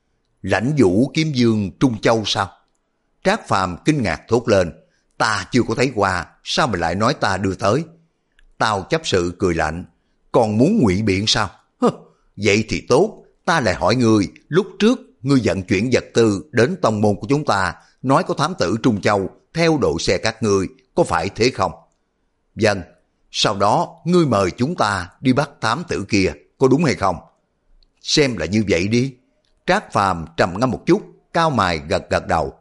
S1: Lãnh Vũ Kiếm Dương Trung Châu sao? Trác Phàm kinh ngạc thốt lên: Ta chưa có thấy qua, sao mà lại nói ta đưa tới? Tào chấp sự cười lạnh: Còn muốn ngụy biện sao? Hơ, vậy thì tốt, ta lại hỏi ngươi, lúc trước ngươi vận chuyển vật tư đến tông môn của chúng ta, nói có thám tử Trung Châu theo đội xe các ngươi, có phải thế không? Vâng. Sau đó ngươi mời chúng ta đi bắt thám tử kia, có đúng hay không? Xem là như vậy đi. Trác Phàm trầm ngâm một chút, cao mày gật gật đầu.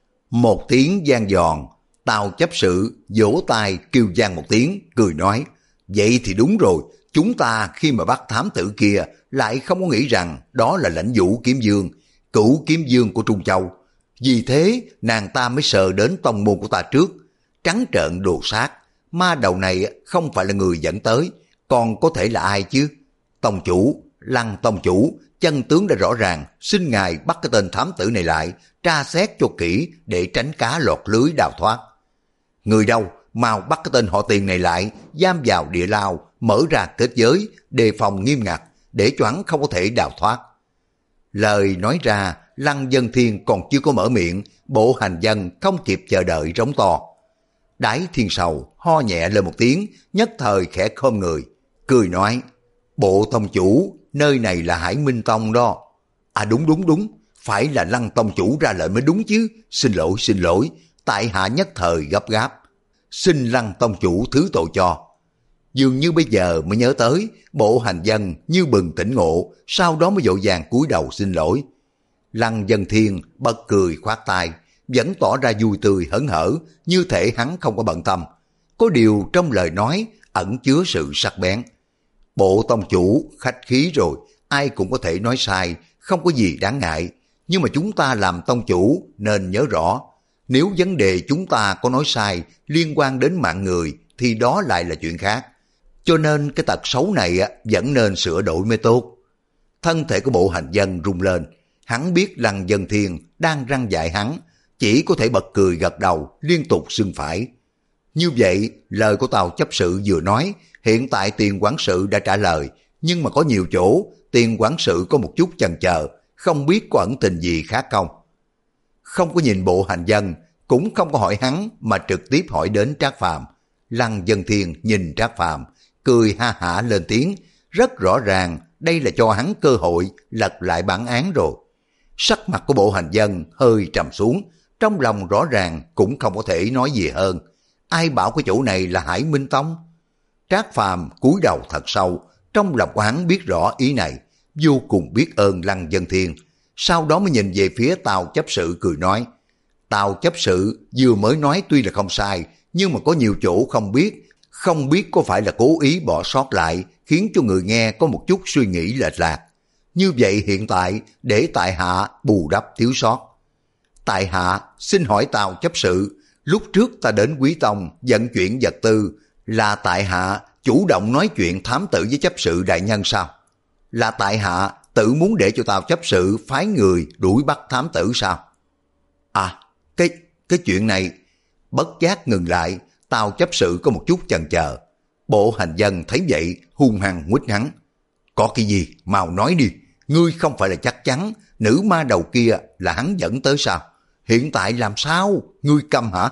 S1: Một tiếng vang giòn, Tào chấp sự vỗ tay kêu vang một tiếng, cười nói: Vậy thì đúng rồi, chúng ta khi mà bắt thám tử kia lại không có nghĩ rằng đó là Lãnh Vũ Kiếm Dương, cửu kiếm dương của Trung Châu. Vì thế nàng ta mới sờ đến tông môn của ta trước. trắng trợn đồ sát. Ma đầu này không phải là người dẫn tới, còn có thể là ai chứ? Tông chủ, Lăng tông chủ, chân tướng đã rõ ràng, xin ngài bắt cái tên thám tử này lại, tra xét cho kỹ để tránh cá lọt lưới đào thoát. Người đâu, mau bắt cái tên họ Tiền này lại, giam vào địa lao, mở ra kết giới, đề phòng nghiêm ngặt, để cho hắn không có thể đào thoát. Lời nói ra, Lăng Dân Thiên còn chưa có mở miệng, Bộ Hành Dân không kịp chờ đợi rống to. Đái Thiên Sầu ho nhẹ lên một tiếng, nhất thời khẽ khom người, cười nói, Bộ tông chủ, nơi này là Hải Minh Tông đó. À đúng đúng đúng, phải là Lăng tông chủ ra lệnh mới đúng chứ, xin lỗi xin lỗi, tại hạ nhất thời gấp gáp. Xin Lăng tông chủ thứ tội cho. Dường như bây giờ mới nhớ tới, Bộ Hành Dân như bừng tỉnh ngộ, sau đó mới vội vàng cúi đầu xin lỗi. Lăng Dân Thiên bật cười khoát tay, vẫn tỏ ra vui tươi hớn hở, như thể hắn không có bận tâm. Có điều trong lời nói ẩn chứa sự sắc bén. Bộ tông chủ khách khí rồi, ai cũng có thể nói sai, không có gì đáng ngại. Nhưng mà chúng ta làm tông chủ nên nhớ rõ, nếu vấn đề chúng ta có nói sai liên quan đến mạng người thì đó lại là chuyện khác. Cho nên cái tật xấu này vẫn nên sửa đổi mới tốt. Thân thể của Bộ Hành Dân rung lên, hắn biết Lăng Dân Thiên đang răn dạy hắn, chỉ có thể bật cười gật đầu liên tục xưng phải. Như vậy, lời của Tào chấp sự vừa nói, hiện tại Tiền quản sự đã trả lời, nhưng mà có nhiều chỗ, Tiền quản sự có một chút chần chờ, không biết có ẩn tình gì khác không. Không có nhìn Bộ Hành Dân, cũng không có hỏi hắn, mà trực tiếp hỏi đến Trác Phàm. Lăng Dân Thiên nhìn Trác Phàm, cười ha hả lên tiếng, rất rõ ràng đây là cho hắn cơ hội lật lại bản án rồi. Sắc mặt của Bộ Hành Dân hơi trầm xuống, trong lòng rõ ràng cũng không có thể nói gì hơn. Ai bảo cái chỗ này là Hải Minh Tông? Trác Phàm cúi đầu thật sâu, trong lòng của hắn biết rõ ý này, vô cùng biết ơn Lăng Dân Thiên. Sau đó mới nhìn về phía Tào chấp sự cười nói, Tào chấp sự vừa mới nói tuy là không sai, nhưng mà có nhiều chỗ không biết, không biết có phải là cố ý bỏ sót lại, khiến cho người nghe có một chút suy nghĩ lệch lạc. Như vậy hiện tại để tại hạ bù đắp thiếu sót. Tại hạ xin hỏi Tào chấp sự, lúc trước ta đến Quý Tông vận chuyển vật tư, là tại hạ chủ động nói chuyện thám tử với chấp sự đại nhân sao? Là tại hạ tự muốn để cho Tào chấp sự phái người đuổi bắt thám tử sao? À, cái cái chuyện này, bất giác ngừng lại, Tào chấp sự có một chút chần chờ. Bộ Hành Dân thấy vậy hung hăng nguýt hắn. Có cái gì, mau nói đi, ngươi không phải là chắc chắn nữ ma đầu kia là hắn dẫn tới sao? Hiện tại làm sao, ngươi câm hả?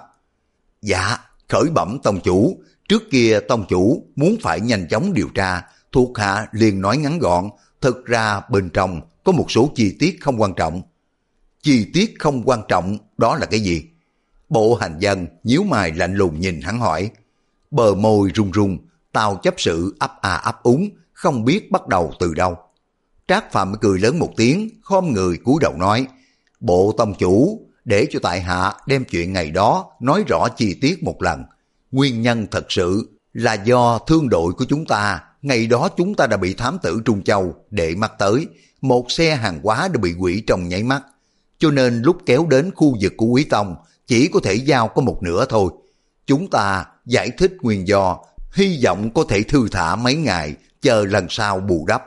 S1: Dạ, khởi bẩm tông chủ, trước kia tông chủ muốn phải nhanh chóng điều tra, thuộc hạ liền nói ngắn gọn, thực ra bên trong có một số chi tiết không quan trọng. Chi tiết không quan trọng đó là cái gì? Bộ Hành Dân nhíu mày lạnh lùng nhìn hắn hỏi. Bờ môi run run, Tào chấp sự ấp à ấp úng, không biết bắt đầu từ đâu. Trác Phàm cười lớn một tiếng, khom người cúi đầu nói, Bộ tông chủ, để cho tại hạ đem chuyện ngày đó nói rõ chi tiết một lần. Nguyên nhân thật sự là do thương đội của chúng ta, ngày đó chúng ta đã bị thám tử Trung Châu để mắt tới, một xe hàng hóa đã bị hủy trong nháy mắt. Cho nên lúc kéo đến khu vực của Quý Tông, chỉ có thể giao có một nửa thôi. Chúng ta giải thích nguyên do, hy vọng có thể thư thả mấy ngày, chờ lần sau bù đắp.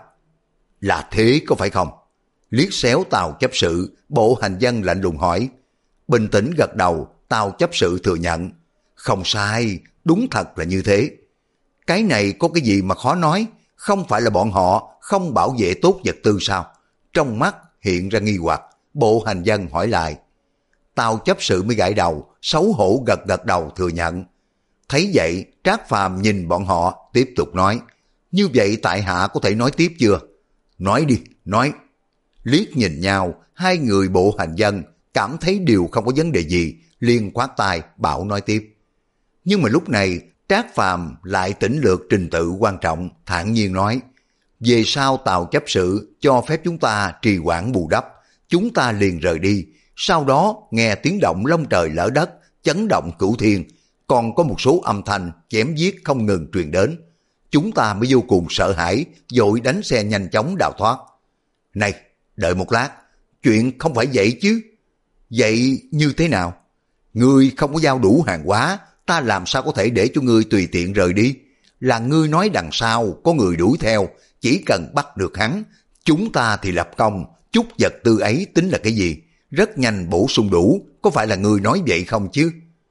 S1: Là thế có phải không? Liếc xéo Tào chấp sự, Bộ Hành Dân lạnh lùng hỏi. Bình tĩnh gật đầu, Tào chấp sự thừa nhận. Không sai, đúng thật là như thế. Cái này có cái gì mà khó nói, không phải là bọn họ không bảo vệ tốt vật tư sao? Trong mắt hiện ra nghi hoặc, Bộ Hành Dân hỏi lại. Tào chấp sự mới gãi đầu, xấu hổ gật gật đầu thừa nhận. Thấy vậy, Trác Phàm nhìn bọn họ, tiếp tục nói. Như vậy tại hạ có thể nói tiếp chưa? Nói đi, nói. Liếc nhìn nhau, hai người Bộ Hành Dân cảm thấy đều không có vấn đề gì, liền khoát tay bảo nói tiếp. Nhưng mà lúc này, Trác Phàm lại tỉnh lược trình tự quan trọng, thản nhiên nói. Về sau Tào chấp sự cho phép chúng ta trì hoãn bù đắp, chúng ta liền rời đi. Sau đó nghe tiếng động long trời lở đất, chấn động cửu thiên, còn có một số âm thanh chém giết không ngừng truyền đến. Chúng ta mới vô cùng sợ hãi, vội đánh xe nhanh chóng đào thoát. Này, đợi một lát, chuyện không phải vậy chứ. Vậy như thế nào? Ngươi không có giao đủ hàng hóa, ta làm sao có thể để cho ngươi tùy tiện rời đi? Là ngươi nói đằng sau có người đuổi theo, chỉ cần bắt được hắn, chúng ta thì lập công, chút vật tư ấy tính là cái gì? Rất nhanh bổ sung đủ, có phải là ngươi nói vậy không chứ?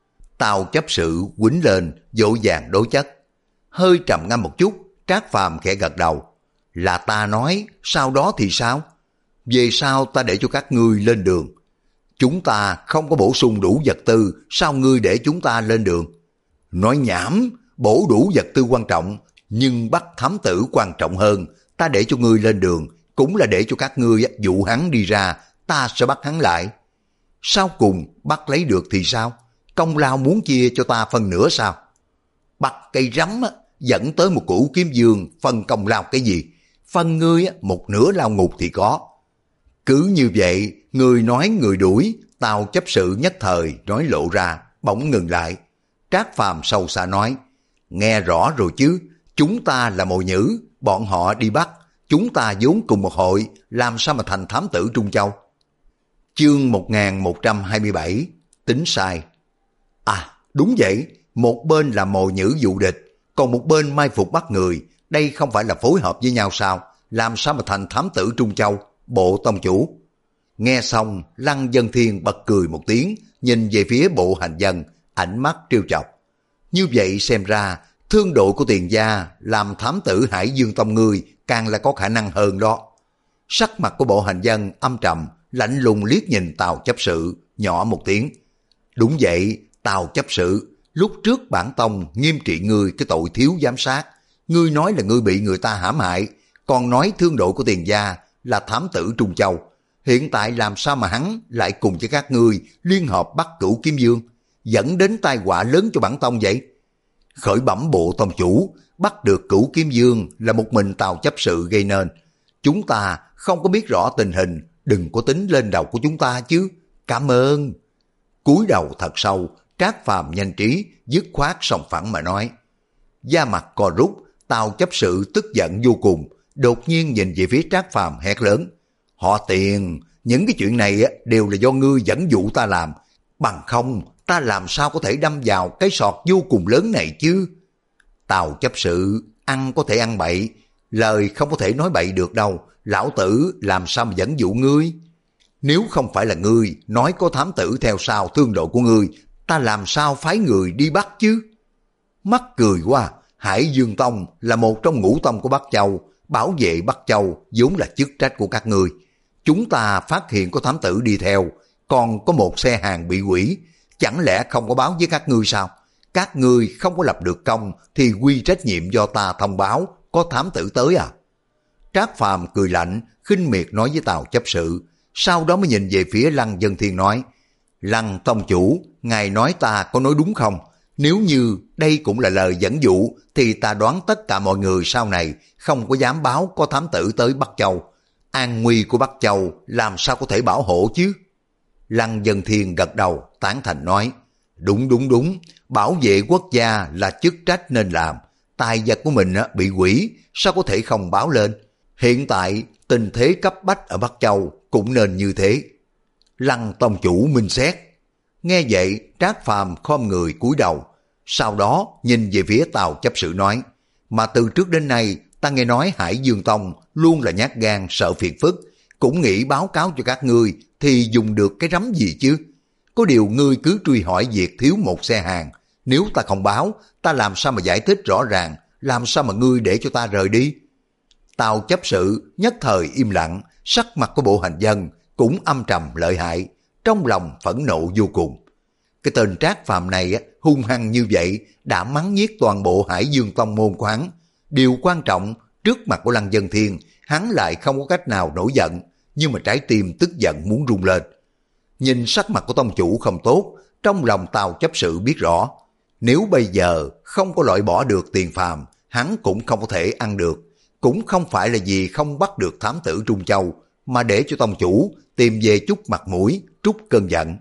S1: Tào chấp sự quýnh lên, dỗ dàng đối chất. Hơi trầm ngâm một chút, Trác Phàm khẽ gật đầu. Là ta nói, sau đó thì sao? Về sau ta để cho các ngươi lên đường. Chúng ta không có bổ sung đủ vật tư, sao ngươi để chúng ta lên đường? Nói nhảm, bổ đủ vật tư quan trọng, nhưng bắt thám tử quan trọng hơn. Ta để cho ngươi lên đường, cũng là để cho các ngươi dụ hắn đi ra, ta sẽ bắt hắn lại. Sau cùng bắt lấy được thì sao? Công lao muốn chia cho ta phân nửa sao? Bắt cây rắm á, dẫn tới một củ kiếm dương, phân công lao cái gì? Phân ngươi á, một nửa lao ngục thì có. Cứ như vậy, người nói người đuổi, Tào chấp sự nhất thời nói lộ ra, bỗng ngừng lại. Trác Phàm sâu xa nói, nghe rõ rồi chứ, chúng ta là mồi nhữ, bọn họ đi bắt, chúng ta vốn cùng một hội, làm sao mà thành thám tử Trung Châu? Chương một nghìn một trăm hai mươi bảy, tính sai. À, đúng vậy, một bên là mồi nhữ dụ địch, còn một bên mai phục bắt người, đây không phải là phối hợp với nhau sao? Làm sao mà thành thám tử Trung Châu, bộ tông chủ? Nghe xong, Lăng Dân Thiên bật cười một tiếng, nhìn về phía bộ hành dân, ánh mắt trêu chọc. Như vậy xem ra, thương đội của Tiền gia làm thám tử Hải Dương Tông ngươi càng là có khả năng hơn đó. Sắc mặt của bộ hành dân âm trầm, lạnh lùng liếc nhìn Tào chấp sự, nhỏ một tiếng. Đúng vậy, Tào chấp sự, lúc trước bản tông nghiêm trị ngươi cái tội thiếu giám sát. Ngươi nói là ngươi bị người ta hãm hại, còn nói thương đội của Tiền gia là thám tử Trung Châu. Hiện tại làm sao mà hắn lại cùng với các ngươi liên hợp bắt Cửu Kiếm Dương, dẫn đến tai họa lớn cho bản tông vậy? Khởi bẩm bộ tông chủ, bắt được Cửu Kiếm Dương là một mình Tào chấp sự gây nên. Chúng ta không có biết rõ tình hình, đừng có tính lên đầu của chúng ta chứ. Cảm ơn. Cúi đầu thật sâu, Trác Phàm nhanh trí, dứt khoát sòng phẳng mà nói. Da mặt co rút, Tào chấp sự tức giận vô cùng, đột nhiên nhìn về phía Trác Phàm hét lớn. Họ Tiền, những cái chuyện này đều là do ngươi dẫn dụ ta làm, bằng không ta làm sao có thể đâm vào cái sọt vô cùng lớn này chứ? Tào chấp sự, ăn có thể ăn bậy, lời không có thể nói bậy được đâu, lão tử làm sao mà dẫn dụ ngươi? Nếu không phải là ngươi nói có thám tử theo sau thương đội của ngươi, ta làm sao phái người đi bắt chứ? Mắc cười quá, Hải Dương Tông là một trong ngũ tông của Bắc Châu, bảo vệ Bắc Châu vốn là chức trách của các ngươi. Chúng ta phát hiện có thám tử đi theo, còn có một xe hàng bị hủy, chẳng lẽ không có báo với các ngươi sao? Các ngươi không có lập được công thì quy trách nhiệm do ta thông báo có thám tử tới à? Trác Phàm cười lạnh, khinh miệt nói với Tào chấp sự, sau đó mới nhìn về phía Lăng Dân Thiên nói, Lăng tông chủ, ngài nói ta có nói đúng không? Nếu như đây cũng là lời dẫn dụ, thì ta đoán tất cả mọi người sau này không có dám báo có thám tử tới Bắc Châu. An nguy của Bắc Châu làm sao có thể bảo hộ chứ? Lăng Dân Thiên gật đầu, tán thành nói, đúng đúng đúng, bảo vệ quốc gia là chức trách nên làm. Tài vật của mình bị hủy, sao có thể không báo lên? Hiện tại tình thế cấp bách ở Bắc Châu cũng nên như thế. Lăng tông chủ minh xét. Nghe vậy, Trác Phàm khom người cúi đầu, sau đó nhìn về phía Tào chấp sự nói, mà từ trước đến nay ta nghe nói Hải Dương Tông luôn là nhát gan sợ phiền phức, cũng nghĩ báo cáo cho các ngươi thì dùng được cái rắm gì chứ? Có điều ngươi cứ truy hỏi việc thiếu một xe hàng, nếu ta không báo, ta làm sao mà giải thích rõ ràng, làm sao mà ngươi để cho ta rời đi? Tào chấp sự nhất thời im lặng, sắc mặt của bộ hành dân cũng âm trầm lợi hại, trong lòng phẫn nộ vô cùng. Cái tên Trác Phàm này hung hăng như vậy đã mắng nhiếc toàn bộ Hải Dương Tông môn của hắn. Điều quan trọng, trước mặt của Lăng Dân Thiên, hắn lại không có cách nào nổi giận, nhưng mà trái tim tức giận muốn rung lên. Nhìn sắc mặt của tông chủ không tốt, trong lòng Tào chấp sự biết rõ, nếu bây giờ không có loại bỏ được Tiền Phàm, hắn cũng không có thể ăn được. Cũng không phải là vì không bắt được thám tử Trung Châu, mà để cho tông chủ tìm về chút mặt mũi, trút cơn giận.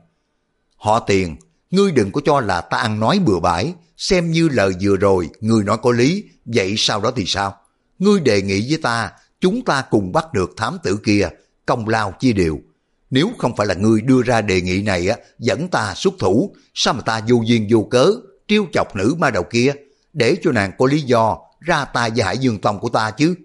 S1: Họ Tiền, ngươi đừng có cho là ta ăn nói bừa bãi, xem như lời vừa rồi ngươi nói có lý, vậy sau đó thì sao? Ngươi đề nghị với ta, chúng ta cùng bắt được thám tử kia, công lao chia đều. Nếu không phải là ngươi đưa ra đề nghị này á, dẫn ta xuất thủ, sao mà ta vô duyên vô cớ trêu chọc nữ ma đầu kia, để cho nàng có lý do ra tay với Hải Dương Tông của ta chứ.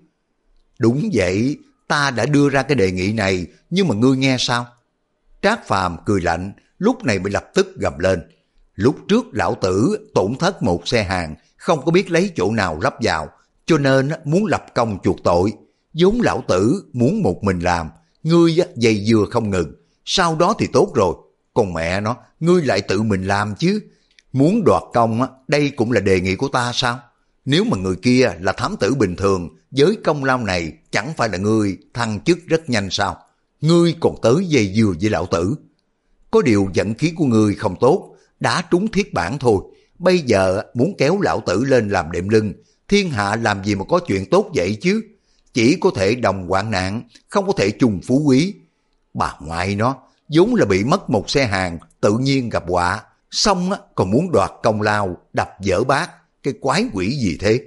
S1: Đúng vậy, ta đã đưa ra cái đề nghị này, nhưng mà ngươi nghe sao? Trác Phàm cười lạnh, lúc này mới lập tức gầm lên. Lúc trước lão tử tổn thất một xe hàng, không có biết lấy chỗ nào lắp vào, cho nên muốn lập công chuộc tội. Vốn lão tử muốn một mình làm, ngươi dây dưa không ngừng, sau đó thì tốt rồi. Còn mẹ nó, ngươi lại tự mình làm chứ. Muốn đoạt công, đây cũng là đề nghị của ta sao? Nếu mà người kia là thám tử bình thường, với công lao này chẳng phải là ngươi thăng chức rất nhanh sao? Ngươi còn tới dây dưa với lão tử. Có điều vận khí của ngươi không tốt, đã trúng thiết bản thôi. Bây giờ muốn kéo lão tử lên làm đệm lưng, thiên hạ làm gì mà có chuyện tốt vậy chứ? Chỉ có thể đồng hoạn nạn, không có thể trùng phú quý. Bà ngoại nó, vốn là bị mất một xe hàng, tự nhiên gặp họa, xong còn muốn đoạt công lao, đập dở bát, cái quái quỷ gì thế?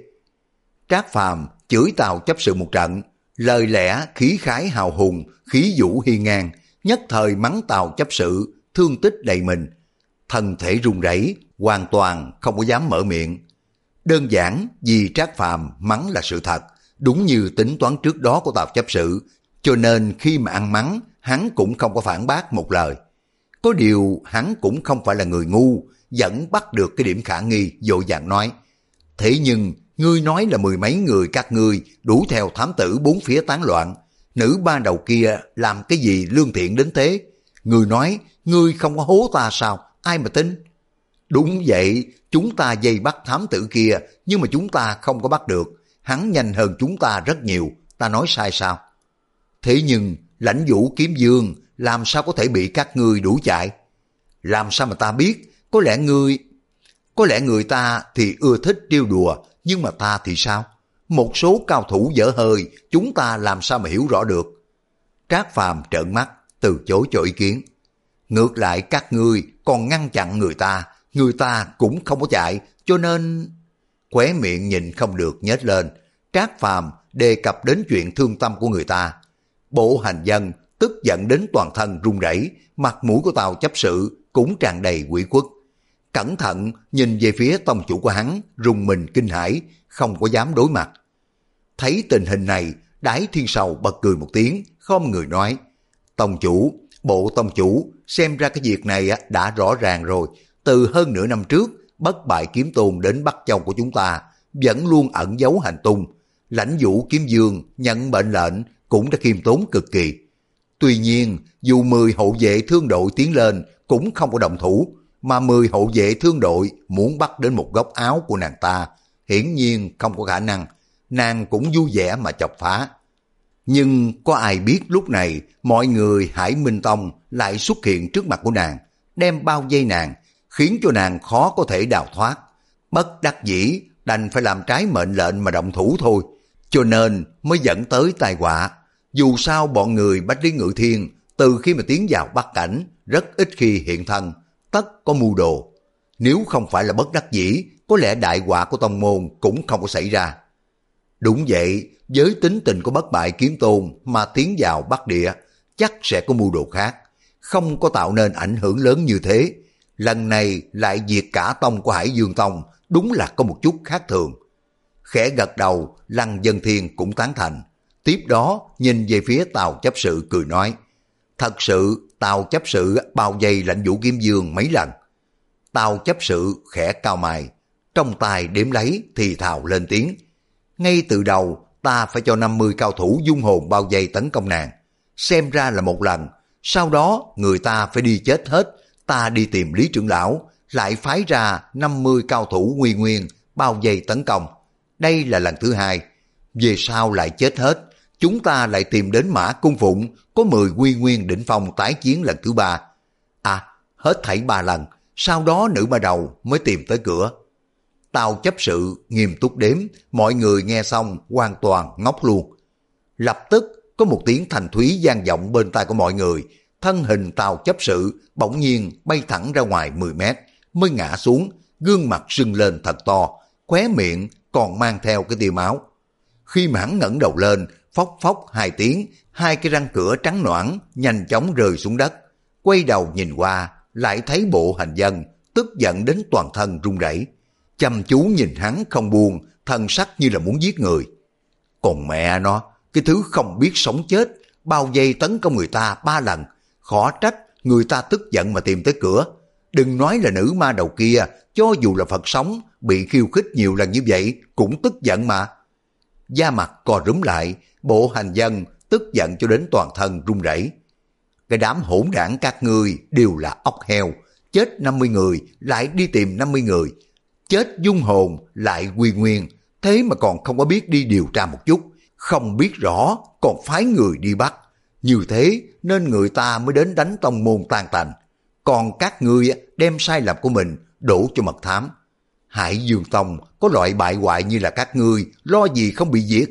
S1: Trác Phàm chửi Tào chấp sự một trận, lời lẽ khí khái hào hùng, khí vũ hiên ngang, nhất thời mắng Tào chấp sự, thương tích đầy mình. Thân thể run rẩy, hoàn toàn không có dám mở miệng. Đơn giản vì Trác Phàm mắng là sự thật, đúng như tính toán trước đó của Tào chấp sự, cho nên khi mà ăn mắng, hắn cũng không có phản bác một lời. Có điều hắn cũng không phải là người ngu, vẫn bắt được cái điểm khả nghi, vội vàng nói. Thế nhưng, ngươi nói là mười mấy người các ngươi đuổi theo thám tử bốn phía tán loạn, nữ ba đầu kia làm cái gì lương thiện đến thế? Ngươi nói, ngươi không có hố ta sao? Ai mà tin? Đúng vậy, chúng ta dây bắt thám tử kia, nhưng mà chúng ta không có bắt được. Hắn nhanh hơn chúng ta rất nhiều, ta nói sai sao? Thế nhưng, Lãnh Vũ Kiếm Dương làm sao có thể bị các ngươi đuổi chạy? Làm sao mà ta biết? Có lẽ ngươi... Có lẽ người ta thì ưa thích trêu đùa, nhưng mà ta thì sao? Một số cao thủ dở hơi, chúng ta làm sao mà hiểu rõ được? Trác Phàm trợn mắt, từ chối cho ý kiến. Ngược lại các ngươi còn ngăn chặn người ta, người ta cũng không có chạy, cho nên... Khóe miệng nhìn không được nhếch lên, Trác Phàm đề cập đến chuyện thương tâm của người ta. Bộ hành dân tức giận đến toàn thân run rẩy, mặt mũi của Tào chấp sự cũng tràn đầy ủy khuất. Cẩn thận nhìn về phía tông chủ của hắn, rùng mình kinh hãi, không có dám đối mặt. Thấy tình hình này, Đái Thiên Sầu bật cười một tiếng, khom người nói, tông chủ, bộ tông chủ, xem ra cái việc này đã rõ ràng rồi. Từ hơn nửa năm trước, Bất Bại Kiếm Tôn đến Bắc Châu của chúng ta, vẫn luôn ẩn giấu hành tung. Lãnh Vũ Kiếm Dương nhận mệnh lệnh cũng đã khiêm tốn cực kỳ. Tuy nhiên, dù mười hộ vệ thương đội tiến lên cũng không có động thủ, mà mười hộ vệ thương đội muốn bắt đến một góc áo của nàng ta, hiển nhiên không có khả năng, nàng cũng vui vẻ mà chọc phá. Nhưng có ai biết lúc này mọi người Hải Minh Tông lại xuất hiện trước mặt của nàng, đem bao vây nàng, khiến cho nàng khó có thể đào thoát. Bất đắc dĩ đành phải làm trái mệnh lệnh mà động thủ thôi, cho nên mới dẫn tới tai họa. Dù sao bọn người Bách Lý Ngự Thiên từ khi mà tiến vào Bắc Cảnh rất ít khi hiện thân, tất có mưu đồ. Nếu không phải là bất đắc dĩ, có lẽ đại họa của tông môn cũng không có xảy ra. Đúng vậy, với tính tình của Bất Bại Kiếm Tôn mà tiến vào Bắc Địa, chắc sẽ có mưu đồ khác, không có tạo nên ảnh hưởng lớn như thế. Lần này lại diệt cả tông của Hải Dương Tông, đúng là có một chút khác thường. Khẽ gật đầu, Lăng Vân Thiên cũng tán thành. Tiếp đó nhìn về phía Tào chấp sự cười nói, thật sự Tào chấp sự bao vây Lãnh Vũ Kiếm Dương mấy lần. Tào chấp sự khẽ cao mày, trong tay đếm lấy thì thào lên tiếng, ngay từ đầu ta phải cho năm mươi cao thủ dung hồn bao vây tấn công nàng, xem ra là một lần, sau đó người ta phải đi chết hết, ta đi tìm Lý trưởng lão, lại phái ra năm mươi cao thủ nguy nguyên bao vây tấn công. Đây là lần thứ hai, về sau lại chết hết, chúng ta lại tìm đến Mã Cung Phụng, có mười quy nguyên đỉnh phong tái chiến lần thứ ba. À, hết thảy ba lần, sau đó nữ ma đầu mới tìm tới cửa. Tào chấp sự nghiêm túc đếm, mọi người nghe xong hoàn toàn ngốc luôn. Lập tức có một tiếng thanh thúy vang vọng bên tai của mọi người, thân hình Tào chấp sự bỗng nhiên bay thẳng ra ngoài mười mét, mới ngã xuống, gương mặt sưng lên thật to, khóe miệng còn mang theo cái tia máu. Khi mà hắn ngẩng đầu lên, phốc phốc hai tiếng, hai cái răng cửa trắng noãn nhanh chóng rơi xuống đất. Quay đầu nhìn qua, lại thấy bộ hành dân tức giận đến toàn thân run rẩy, chăm chú nhìn hắn không buông, thân sắc như là muốn giết người. Còn mẹ nó, cái thứ không biết sống chết, bao vây tấn công người ta ba lần, khó trách người ta tức giận mà tìm tới cửa. Đừng nói là nữ ma đầu kia, cho dù là Phật sống, bị khiêu khích nhiều lần như vậy, cũng tức giận mà. Da mặt co rúm lại, bộ hành dân tức giận cho đến toàn thân run rẩy. Cái đám hỗn đảng các ngươi đều là ốc heo, chết năm mươi người lại đi tìm năm mươi người, chết dung hồn lại quy nguyên, thế mà còn không có biết đi điều tra một chút, không biết rõ còn phái người đi bắt. Như thế nên người ta mới đến đánh tông môn tan tành, còn các ngươi đem sai lầm của mình đổ cho mật thám. Hải Dương Tông có loại bại hoại như là các ngươi, lo gì không bị giết.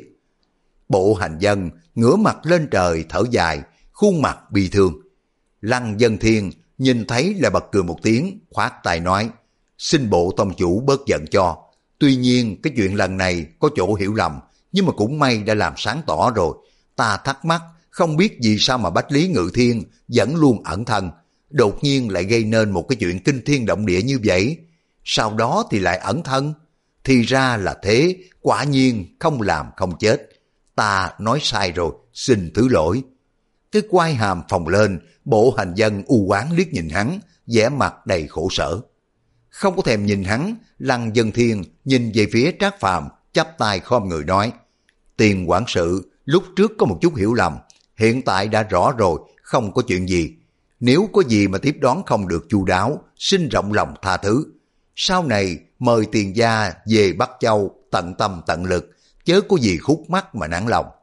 S1: Bộ hành dân ngửa mặt lên trời thở dài, khuôn mặt bi thương. Lăng Dân Thiên nhìn thấy là bật cười một tiếng, khoát tay nói, xin bộ tông chủ bớt giận cho. Tuy nhiên cái chuyện lần này có chỗ hiểu lầm, nhưng mà cũng may đã làm sáng tỏ rồi. Ta thắc mắc, không biết vì sao mà Bách Lý Ngự Thiên vẫn luôn ẩn thân, đột nhiên lại gây nên một cái chuyện kinh thiên động địa như vậy. Sau đó thì lại ẩn thân. Thì ra là thế, quả nhiên không làm không chết. Ta nói sai rồi, xin thứ lỗi. Cái quai hàm phồng lên, bộ hành dân u oán liếc nhìn hắn, vẻ mặt đầy khổ sở. Không có thèm nhìn hắn, Lăng Dân Thiên nhìn về phía Trác Phàm, chắp tay khom người nói, Tiền quản sự, lúc trước có một chút hiểu lầm, hiện tại đã rõ rồi, không có chuyện gì. Nếu có gì mà tiếp đón không được chu đáo, xin rộng lòng tha thứ. Sau này mời tiền gia về Bắc Châu tận tâm tận lực, chớ có gì khúc mắc mà nản lòng.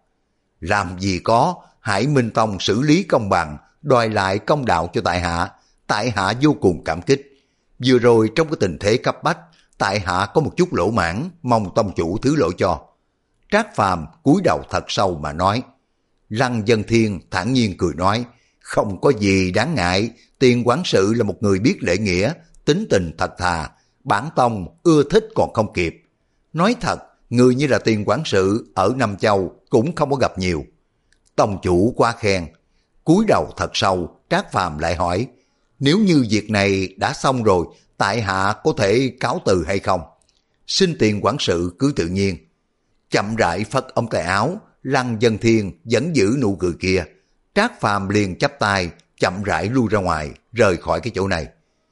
S1: Làm gì có, Hải Minh Tông xử lý công bằng, đòi lại công đạo cho tại hạ, tại hạ vô cùng cảm kích. Vừa rồi trong cái tình thế cấp bách, tại hạ có một chút lỗ mãn, mong tông chủ thứ lỗi cho. Trác Phàm cúi đầu thật sâu mà nói. Lăng Dân Thiên thản nhiên cười nói, không có gì đáng ngại, Tiền quản sự là một người biết lễ nghĩa, tính tình thật thà, bản tông ưa thích còn không kịp. Nói thật, người như là Tiền quản sự ở Nam Châu cũng không có gặp nhiều. Tông chủ quá khen. Cúi đầu thật sâu, Trác Phàm lại hỏi, nếu như việc này đã xong rồi, tại hạ có thể cáo từ hay không? Xin Tiền quản sự cứ tự nhiên. Chậm rãi phất ống tay áo, Lăng Dân Thiên vẫn giữ nụ cười kia. Trác Phàm liền chắp tay, chậm rãi lui ra ngoài, rời khỏi cái chỗ này.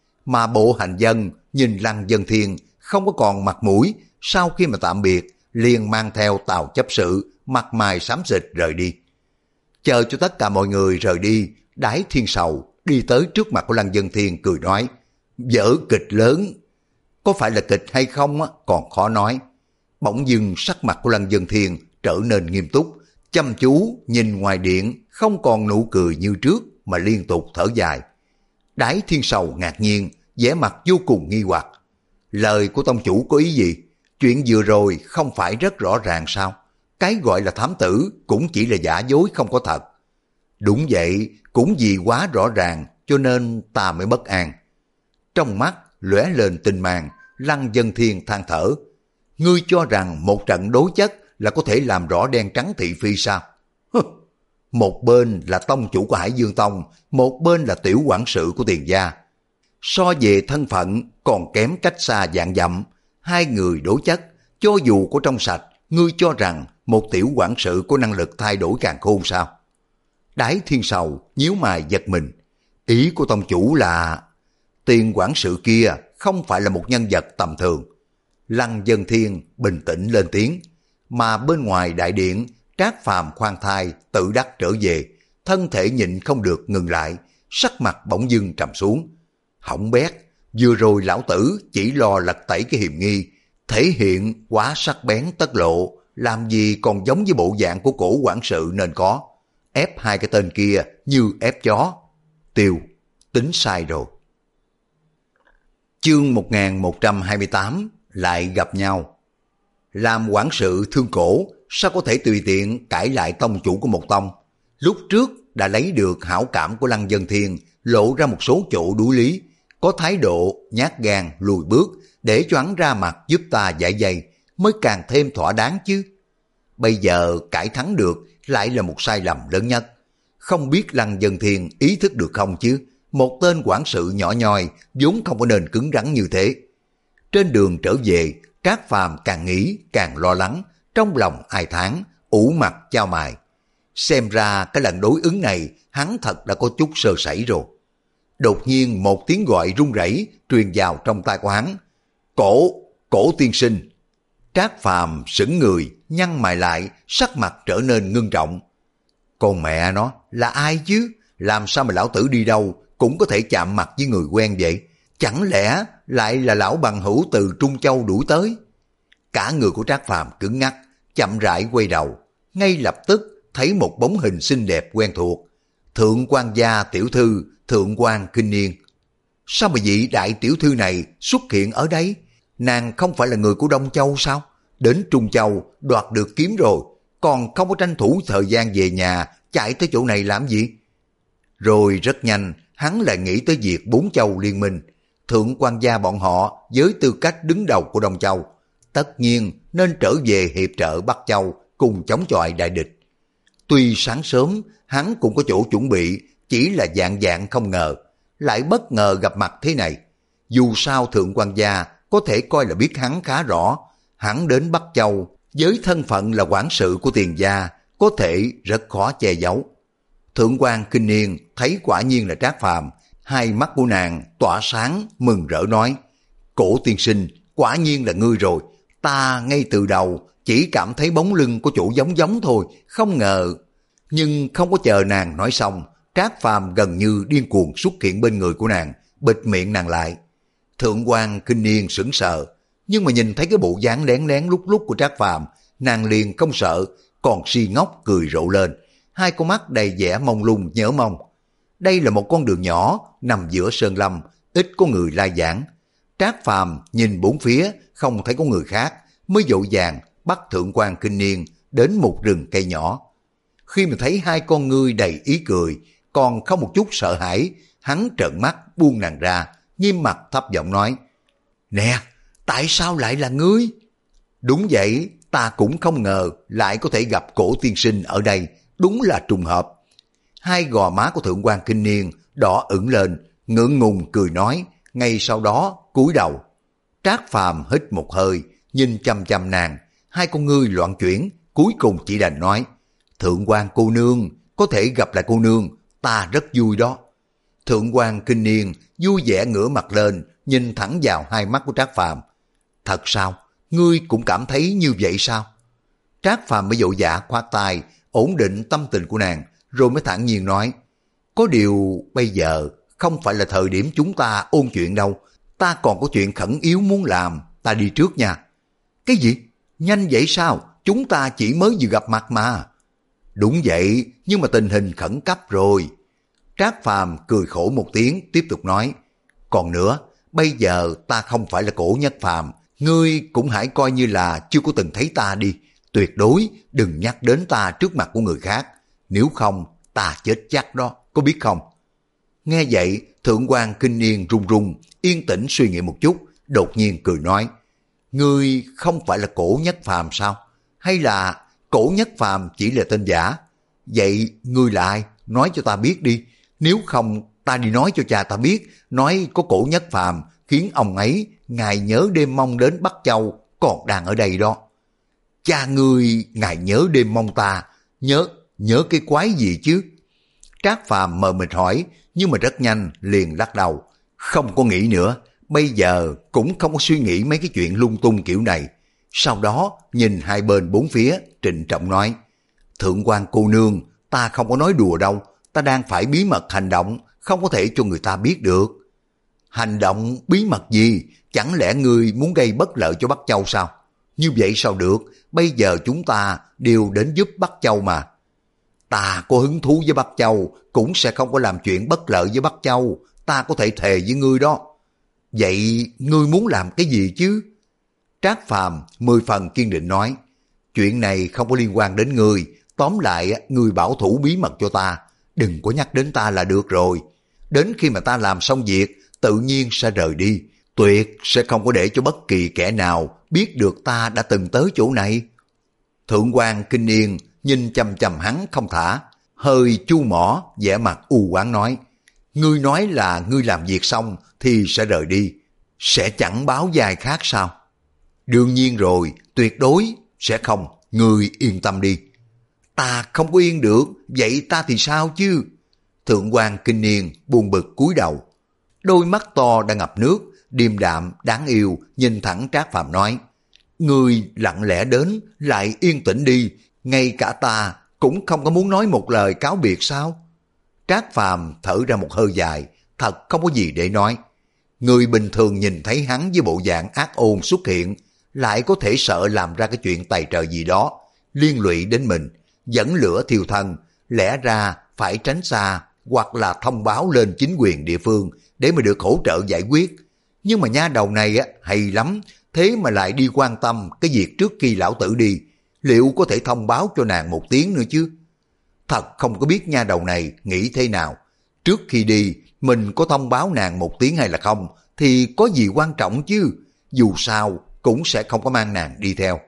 S1: Mà bộ hành dân nhìn Lăng Dân Thiên không có còn mặt mũi, sau khi mà tạm biệt, liền mang theo Tào chấp sự, mặt mày xám xịt rời đi. Chờ cho tất cả mọi người rời đi, Đái Thiên Sầu đi tới trước mặt của Lăng Dân Thiên cười nói, vở kịch lớn, có phải là kịch hay không còn khó nói. Bỗng dưng sắc mặt của Lăng Dân Thiên trở nên nghiêm túc, chăm chú nhìn ngoài điện, không còn nụ cười như trước mà liên tục thở dài. Đái Thiên Sầu ngạc nhiên, vẻ mặt vô cùng nghi hoặc. Lời của tông chủ có ý gì? Chuyện vừa rồi không phải rất rõ ràng sao? Cái gọi là thám tử cũng chỉ là giả dối không có thật. Đúng vậy, cũng vì quá rõ ràng cho nên ta mới bất an. Trong mắt lóe lên tinh mang, Lăng Dân Thiên than thở. Ngươi cho rằng một trận đối chất là có thể làm rõ đen trắng thị phi sao? Một bên là tông chủ của Hải Dương Tông, một bên là tiểu quản sự của Tiền gia. So về thân phận còn kém cách xa vạn dặm. Hai người đối chất, cho dù có trong sạch, ngươi cho rằng một tiểu quản sự có năng lực thay đổi càn khôn sao? Đái Thiên Sầu nhíu mày giật mình. Ý của tông chủ là Tiền quản sự kia không phải là một nhân vật tầm thường. Lăng Dân Thiên bình tĩnh lên tiếng, mà bên ngoài đại điện, Trác Phàm khoan thai tự đắc trở về, thân thể nhịn không được ngừng lại, sắc mặt bỗng dưng trầm xuống. Hỏng bét, vừa rồi lão tử chỉ lo lật tẩy cái hiềm nghi, thể hiện quá sắc bén tất lộ, làm gì còn giống với bộ dạng của cổ quản sự nên có. Ép hai cái tên kia như ép chó. Tiêu, tính sai rồi. Chương một nghìn một trăm hai mươi tám lại gặp nhau. Làm quản sự Thương Cổ, sao có thể tùy tiện cãi lại tông chủ của một tông? Lúc trước đã lấy được hảo cảm của Lăng Dân Thiên, lộ ra một số chỗ đuối lý, có thái độ nhát gan lùi bước để cho hắn ra mặt giúp ta giải dây, mới càng thêm thỏa đáng chứ. Bây giờ cãi thắng được lại là một sai lầm lớn nhất. Không biết Lăng Dân Thiên ý thức được không chứ? Một tên quản sự nhỏ nhoi vốn không có nên cứng rắn như thế. Trên đường trở về, Trác Phàm càng nghĩ càng lo lắng, trong lòng ai thán, ủ mặt chao mày. Xem ra cái lần đối ứng này hắn thật đã có chút sơ sẩy rồi. Đột nhiên một tiếng gọi run rẩy truyền vào trong tai của hắn. Cổ, cổ tiên sinh. Trác Phàm sững người, nhăn mày lại, sắc mặt trở nên ngưng trọng. Con mẹ nó, là ai chứ? Làm sao mà lão tử đi đâu cũng có thể chạm mặt với người quen vậy? Chẳng lẽ lại là lão bằng hữu từ Trung Châu đuổi tới? Cả người của Trác Phàm cứng ngắc, chậm rãi quay đầu. Ngay lập tức thấy một bóng hình xinh đẹp quen thuộc. Thượng quan gia tiểu thư, Thượng quan Kinh Niên. Sao mà vị đại tiểu thư này xuất hiện ở đây? Nàng không phải là người của Đông Châu sao? Đến Trung Châu đoạt được kiếm rồi, còn không có tranh thủ thời gian về nhà, chạy tới chỗ này làm gì? Rồi rất nhanh, hắn lại nghĩ tới việc bốn châu liên minh. Thượng quan gia bọn họ với tư cách đứng đầu của Đông Châu, tất nhiên nên trở về hiệp trợ Bắc Châu cùng chống chọi đại địch. Tuy sáng sớm hắn cũng có chỗ chuẩn bị, chỉ là dạng dạng không ngờ, lại bất ngờ gặp mặt thế này. Dù sao Thượng quan gia có thể coi là biết hắn khá rõ, hắn đến Bắc Châu với thân phận là quản sự của Tiền gia, có thể rất khó che giấu. Thượng quan Kinh Niên thấy quả nhiên là Trác Phàm, hai mắt của nàng tỏa sáng mừng rỡ nói: Cổ tiên sinh, quả nhiên là ngươi rồi. Ta ngay từ đầu chỉ cảm thấy bóng lưng của chủ giống giống thôi, không ngờ. Nhưng không có chờ nàng nói xong, Trác Phàm gần như điên cuồng xuất hiện bên người của nàng, bịt miệng nàng lại. Thượng quan Kinh Niên sững sờ, nhưng mà nhìn thấy cái bộ dáng lén lén lúc lúc của Trác Phàm, nàng liền không sợ, còn si ngốc cười rộ lên, hai con mắt đầy vẻ mông lung nhớ mong. Đây là một con đường nhỏ nằm giữa sơn lâm, ít có người lai vãng. Trác Phàm nhìn bốn phía không thấy có người khác, mới vội vàng bắt Thượng quan Kinh Niên đến một rừng cây nhỏ. Khi mà thấy hai con ngươi đầy ý cười, còn không một chút sợ hãi, hắn trợn mắt buông nàng ra, nghiêm mặt thấp giọng nói: Nè, tại sao lại là ngươi? Đúng vậy, ta cũng không ngờ lại có thể gặp Cổ tiên sinh ở đây, đúng là trùng hợp. Hai gò má của Thượng quan Kinh Niên đỏ ửng lên, ngượng ngùng cười nói, ngay sau đó cúi đầu. Trác Phàm hít một hơi, nhìn chăm chăm nàng, hai con ngươi loạn chuyển, cuối cùng chỉ đành nói: Thượng quan cô nương, có thể gặp lại cô nương, ta rất vui đó. Thượng quan Kinh Niên vui vẻ ngửa mặt lên, nhìn thẳng vào hai mắt của Trác Phàm. Thật sao? Ngươi cũng cảm thấy như vậy sao? Trác Phàm mới vội vã khoát tay, ổn định tâm tình của nàng, rồi mới thản nhiên nói: Có điều bây giờ không phải là thời điểm chúng ta ôn chuyện đâu, ta còn có chuyện khẩn yếu muốn làm, ta đi trước nha. Cái gì? Nhanh vậy sao? Chúng ta chỉ mới vừa gặp mặt mà. Đúng vậy, nhưng mà tình hình khẩn cấp rồi. Trác Phàm cười khổ một tiếng, tiếp tục nói: Còn nữa, bây giờ ta không phải là Cổ Nhất Phàm, ngươi cũng hãy coi như là chưa có từng thấy ta đi. Tuyệt đối đừng nhắc đến ta trước mặt của người khác, nếu không ta chết chắc đó, có biết không? Nghe vậy, Thượng quan Kinh Niên run run, yên tĩnh suy nghĩ một chút, đột nhiên cười nói: Ngươi không phải là Cổ Nhất Phàm sao? Hay là Cổ Nhất Phàm chỉ là tên giả? Vậy ngươi là ai? Nói cho ta biết đi, nếu không ta đi nói cho cha ta biết, nói có Cổ Nhất Phàm khiến ông ấy ngày nhớ đêm mong đến Bắc Châu, còn đang ở đây đó. Cha ngươi ngày nhớ đêm mong ta, nhớ, nhớ cái quái gì chứ? Trác Phàm mờ mịt hỏi, nhưng mà rất nhanh liền lắc đầu. Không có nghĩ nữa, bây giờ cũng không có suy nghĩ mấy cái chuyện lung tung kiểu này. Sau đó nhìn hai bên bốn phía, trịnh trọng nói: Thượng quan cô nương, ta không có nói đùa đâu, ta đang phải bí mật hành động, không có thể cho người ta biết được. Hành động bí mật gì? Chẳng lẽ ngươi muốn gây bất lợi cho Bắc Châu sao? Như vậy sao được, bây giờ chúng ta đều đến giúp Bắc Châu mà. Ta có hứng thú với Bắc Châu, cũng sẽ không có làm chuyện bất lợi với Bắc Châu, ta có thể thề với ngươi đó. Vậy ngươi muốn làm cái gì chứ? Trác Phàm mười phần kiên định nói: Chuyện này không có liên quan đến ngươi, tóm lại ngươi bảo thủ bí mật cho ta, đừng có nhắc đến ta là được rồi. Đến khi mà ta làm xong việc, tự nhiên sẽ rời đi, tuyệt sẽ không có để cho bất kỳ kẻ nào biết được ta đã từng tới chỗ này. Thượng quan Kinh Niên nhìn chằm chằm hắn không thả, hơi chu mỏ, vẻ mặt u oán nói: ngươi nói là ngươi làm việc xong thì sẽ rời đi, sẽ chẳng báo vai khác sao? Đương nhiên rồi, tuyệt đối sẽ không, ngươi yên tâm đi. Ta không có yên được, vậy ta thì sao chứ? Thượng quan Kinh Niên buồn bực cúi đầu. Đôi mắt to đã ngập nước, điềm đạm, đáng yêu, nhìn thẳng Trác Phàm nói. Ngươi lặng lẽ đến, lại yên tĩnh đi, ngay cả ta cũng không có muốn nói một lời cáo biệt sao? Trác Phàm thở ra một hơi dài, thật không có gì để nói. Người bình thường nhìn thấy hắn với bộ dạng ác ôn xuất hiện, lại có thể sợ làm ra cái chuyện tài trời gì đó, liên lụy đến mình, dẫn lửa thiêu thân, lẽ ra phải tránh xa hoặc là thông báo lên chính quyền địa phương để mà được hỗ trợ giải quyết. Nhưng mà nha đầu này á hay lắm, thế mà lại đi quan tâm cái việc trước khi lão tử đi, liệu có thể thông báo cho nàng một tiếng nữa chứ? Thật không có biết nha đầu này nghĩ thế nào. Trước khi đi, mình có thông báo nàng một tiếng hay là không, thì có gì quan trọng chứ, dù sao cũng sẽ không có mang nàng đi theo.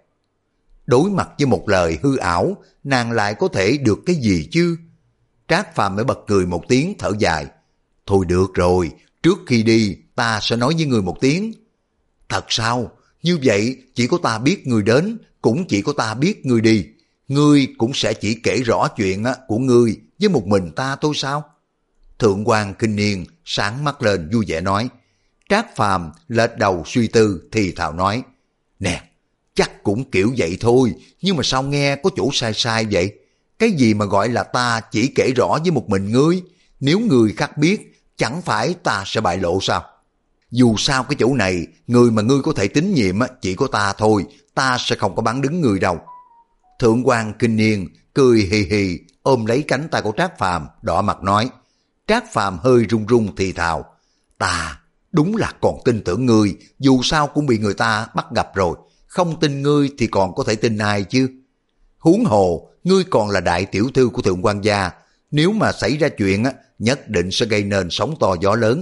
S1: Đối mặt với một lời hư ảo, nàng lại có thể được cái gì chứ? Trác Phàm mới bật cười một tiếng thở dài. Thôi được rồi, trước khi đi ta sẽ nói với người một tiếng. Thật sao? Như vậy chỉ có ta biết người đến, cũng chỉ có ta biết người đi. Ngươi cũng sẽ chỉ kể rõ chuyện của ngươi với một mình ta thôi sao? Thượng quan Kinh Niên sáng mắt lên vui vẻ nói. Trác Phàm lệch đầu suy tư thì thào nói. Nè, chắc cũng kiểu vậy thôi, nhưng mà sao nghe có chỗ sai sai vậy? Cái gì mà gọi là ta chỉ kể rõ với một mình ngươi? Nếu người khác biết, chẳng phải ta sẽ bại lộ sao? Dù sao cái chỗ này, người mà ngươi có thể tín nhiệm chỉ có ta thôi, ta sẽ không có bán đứng người đâu. Thượng quan Kinh Niên cười hì hì ôm lấy cánh tay của Trác Phàm đỏ mặt nói. Trác Phàm hơi run run thì thào. Ta đúng là còn tin tưởng ngươi, dù sao cũng bị người ta bắt gặp rồi. Không tin ngươi thì còn có thể tin ai chứ? Huống hồ, ngươi còn là đại tiểu thư của thượng quan gia. Nếu mà xảy ra chuyện, nhất định sẽ gây nên sóng to gió lớn.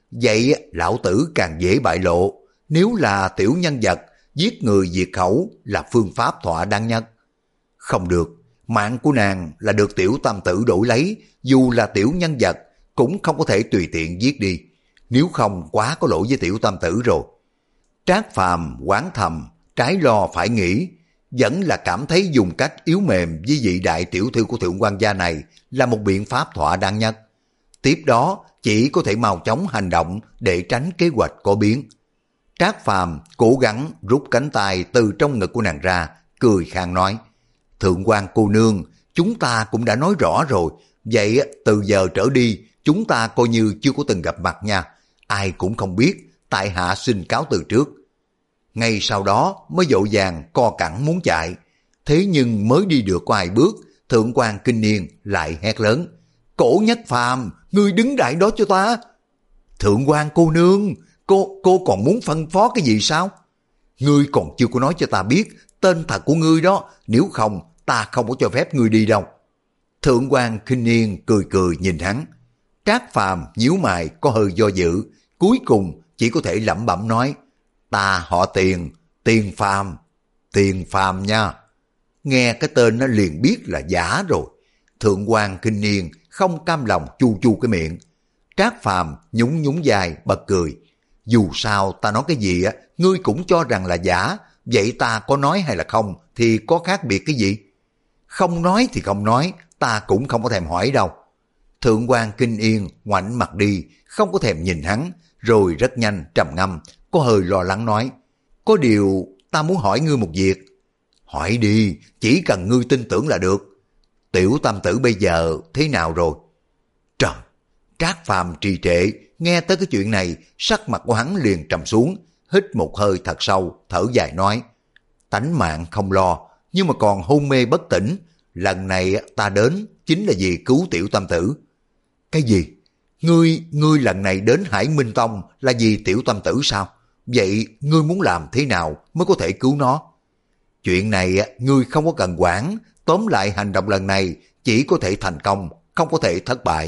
S1: Vậy lão tử càng dễ bại lộ. Nếu là tiểu nhân vật, giết người diệt khẩu là phương pháp thỏa đáng nhất. Không được, mạng của nàng là được tiểu tam tử đổi lấy, dù là tiểu nhân vật cũng không có thể tùy tiện giết đi. Nếu không quá có lỗi với tiểu tam tử rồi. Trác Phàm oán thầm, trái lo phải nghĩ, vẫn là cảm thấy dùng cách yếu mềm với vị đại tiểu thư của thượng quan gia này là một biện pháp thỏa đáng nhất. Tiếp đó chỉ có thể mau chóng hành động để tránh kế hoạch có biến. Trác Phàm cố gắng rút cánh tay từ trong ngực của nàng ra, cười khang nói. Thượng quan cô nương, chúng ta cũng đã nói rõ rồi, vậy từ giờ trở đi chúng ta coi như chưa có từng gặp mặt nha. Ai cũng không biết, tại hạ xin cáo từ trước. Ngay sau đó mới vội vàng co cẳng muốn chạy. Thế nhưng mới đi được có hai bước, Thượng quan Kinh Niên lại hét lớn. Cổ Nhất Phàm, ngươi đứng đại đó cho ta. Thượng quan cô nương, cô cô còn muốn phân phó cái gì sao? Ngươi còn chưa có nói cho ta biết tên thật của ngươi đó, nếu không ta không có cho phép ngươi đi đâu. Thượng quan Kinh Niên cười cười nhìn hắn. Trác Phàm nhíu mày có hơi do dự, cuối cùng chỉ có thể lẩm bẩm nói. Ta họ Tiền, Tiền Phàm, Tiền Phàm nha. Nghe cái tên nó liền biết là giả rồi. Thượng quan Kinh Niên không cam lòng chu chu cái miệng. Trác Phàm nhún nhún vai bật cười. Dù sao ta nói cái gì á, ngươi cũng cho rằng là giả, vậy ta có nói hay là không thì có khác biệt cái gì? Không nói thì không nói, ta cũng không có thèm hỏi đâu. Thượng quan Kinh Yên ngoảnh mặt đi, không có thèm nhìn hắn, rồi rất nhanh trầm ngâm, có hơi lo lắng nói. Có điều ta muốn hỏi ngươi một việc. Hỏi đi, chỉ cần ngươi tin tưởng là được. Tiểu tam tử bây giờ thế nào rồi? Trời, Trác Phàm trì trệ, nghe tới cái chuyện này, sắc mặt của hắn liền trầm xuống, hít một hơi thật sâu, thở dài nói. Tánh mạng không lo, nhưng mà còn hôn mê bất tỉnh. Lần này ta đến chính là vì cứu tiểu tam tử. Cái gì? Ngươi, ngươi lần này đến Hải Minh Tông là vì tiểu tam tử sao? Vậy ngươi muốn làm thế nào mới có thể cứu nó? Chuyện này ngươi không có cần quản, tóm lại hành động lần này chỉ có thể thành công, không có thể thất bại.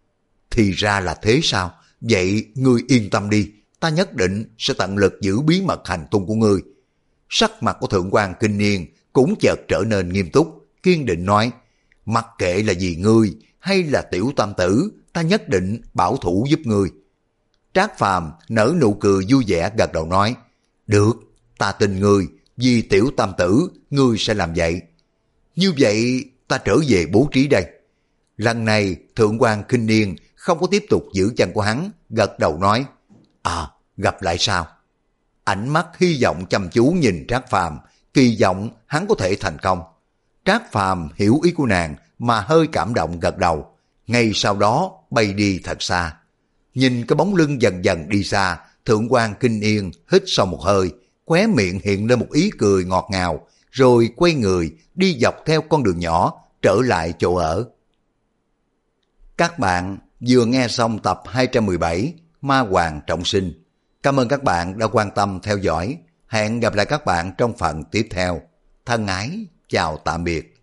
S1: Thì ra là thế sao? Vậy ngươi yên tâm đi, ta nhất định sẽ tận lực giữ bí mật hành tung của ngươi. Sắc mặt của Thượng quan Kinh Niên cũng chợt trở nên nghiêm túc, kiên định nói. Mặc kệ là vì ngươi hay là tiểu tam tử, ta nhất định bảo thủ giúp ngươi. Trác Phàm nở nụ cười vui vẻ gật đầu nói, được, ta tin ngươi, vì tiểu tam tử, ngươi sẽ làm vậy. Như vậy ta trở về bố trí đây. Lần này Thượng quan Kinh Niên không có tiếp tục giữ chân của hắn, gật đầu nói, à, gặp lại sao? Ánh mắt hy vọng chăm chú nhìn Trác Phàm, kỳ vọng hắn có thể thành công. Trác Phàm hiểu ý của nàng mà hơi cảm động gật đầu, ngay sau đó bay đi thật xa. Nhìn cái bóng lưng dần dần đi xa, Thượng quan Kinh Yên hít sâu một hơi, khóe miệng hiện lên một ý cười ngọt ngào, rồi quay người đi dọc theo con đường nhỏ trở lại chỗ ở. Các bạn vừa nghe xong tập hai trăm mười bảy Ma Hoàng Trọng Sinh. Cảm ơn các bạn đã quan tâm theo dõi. Hẹn gặp lại các bạn trong phần tiếp theo. Thân ái, chào tạm biệt.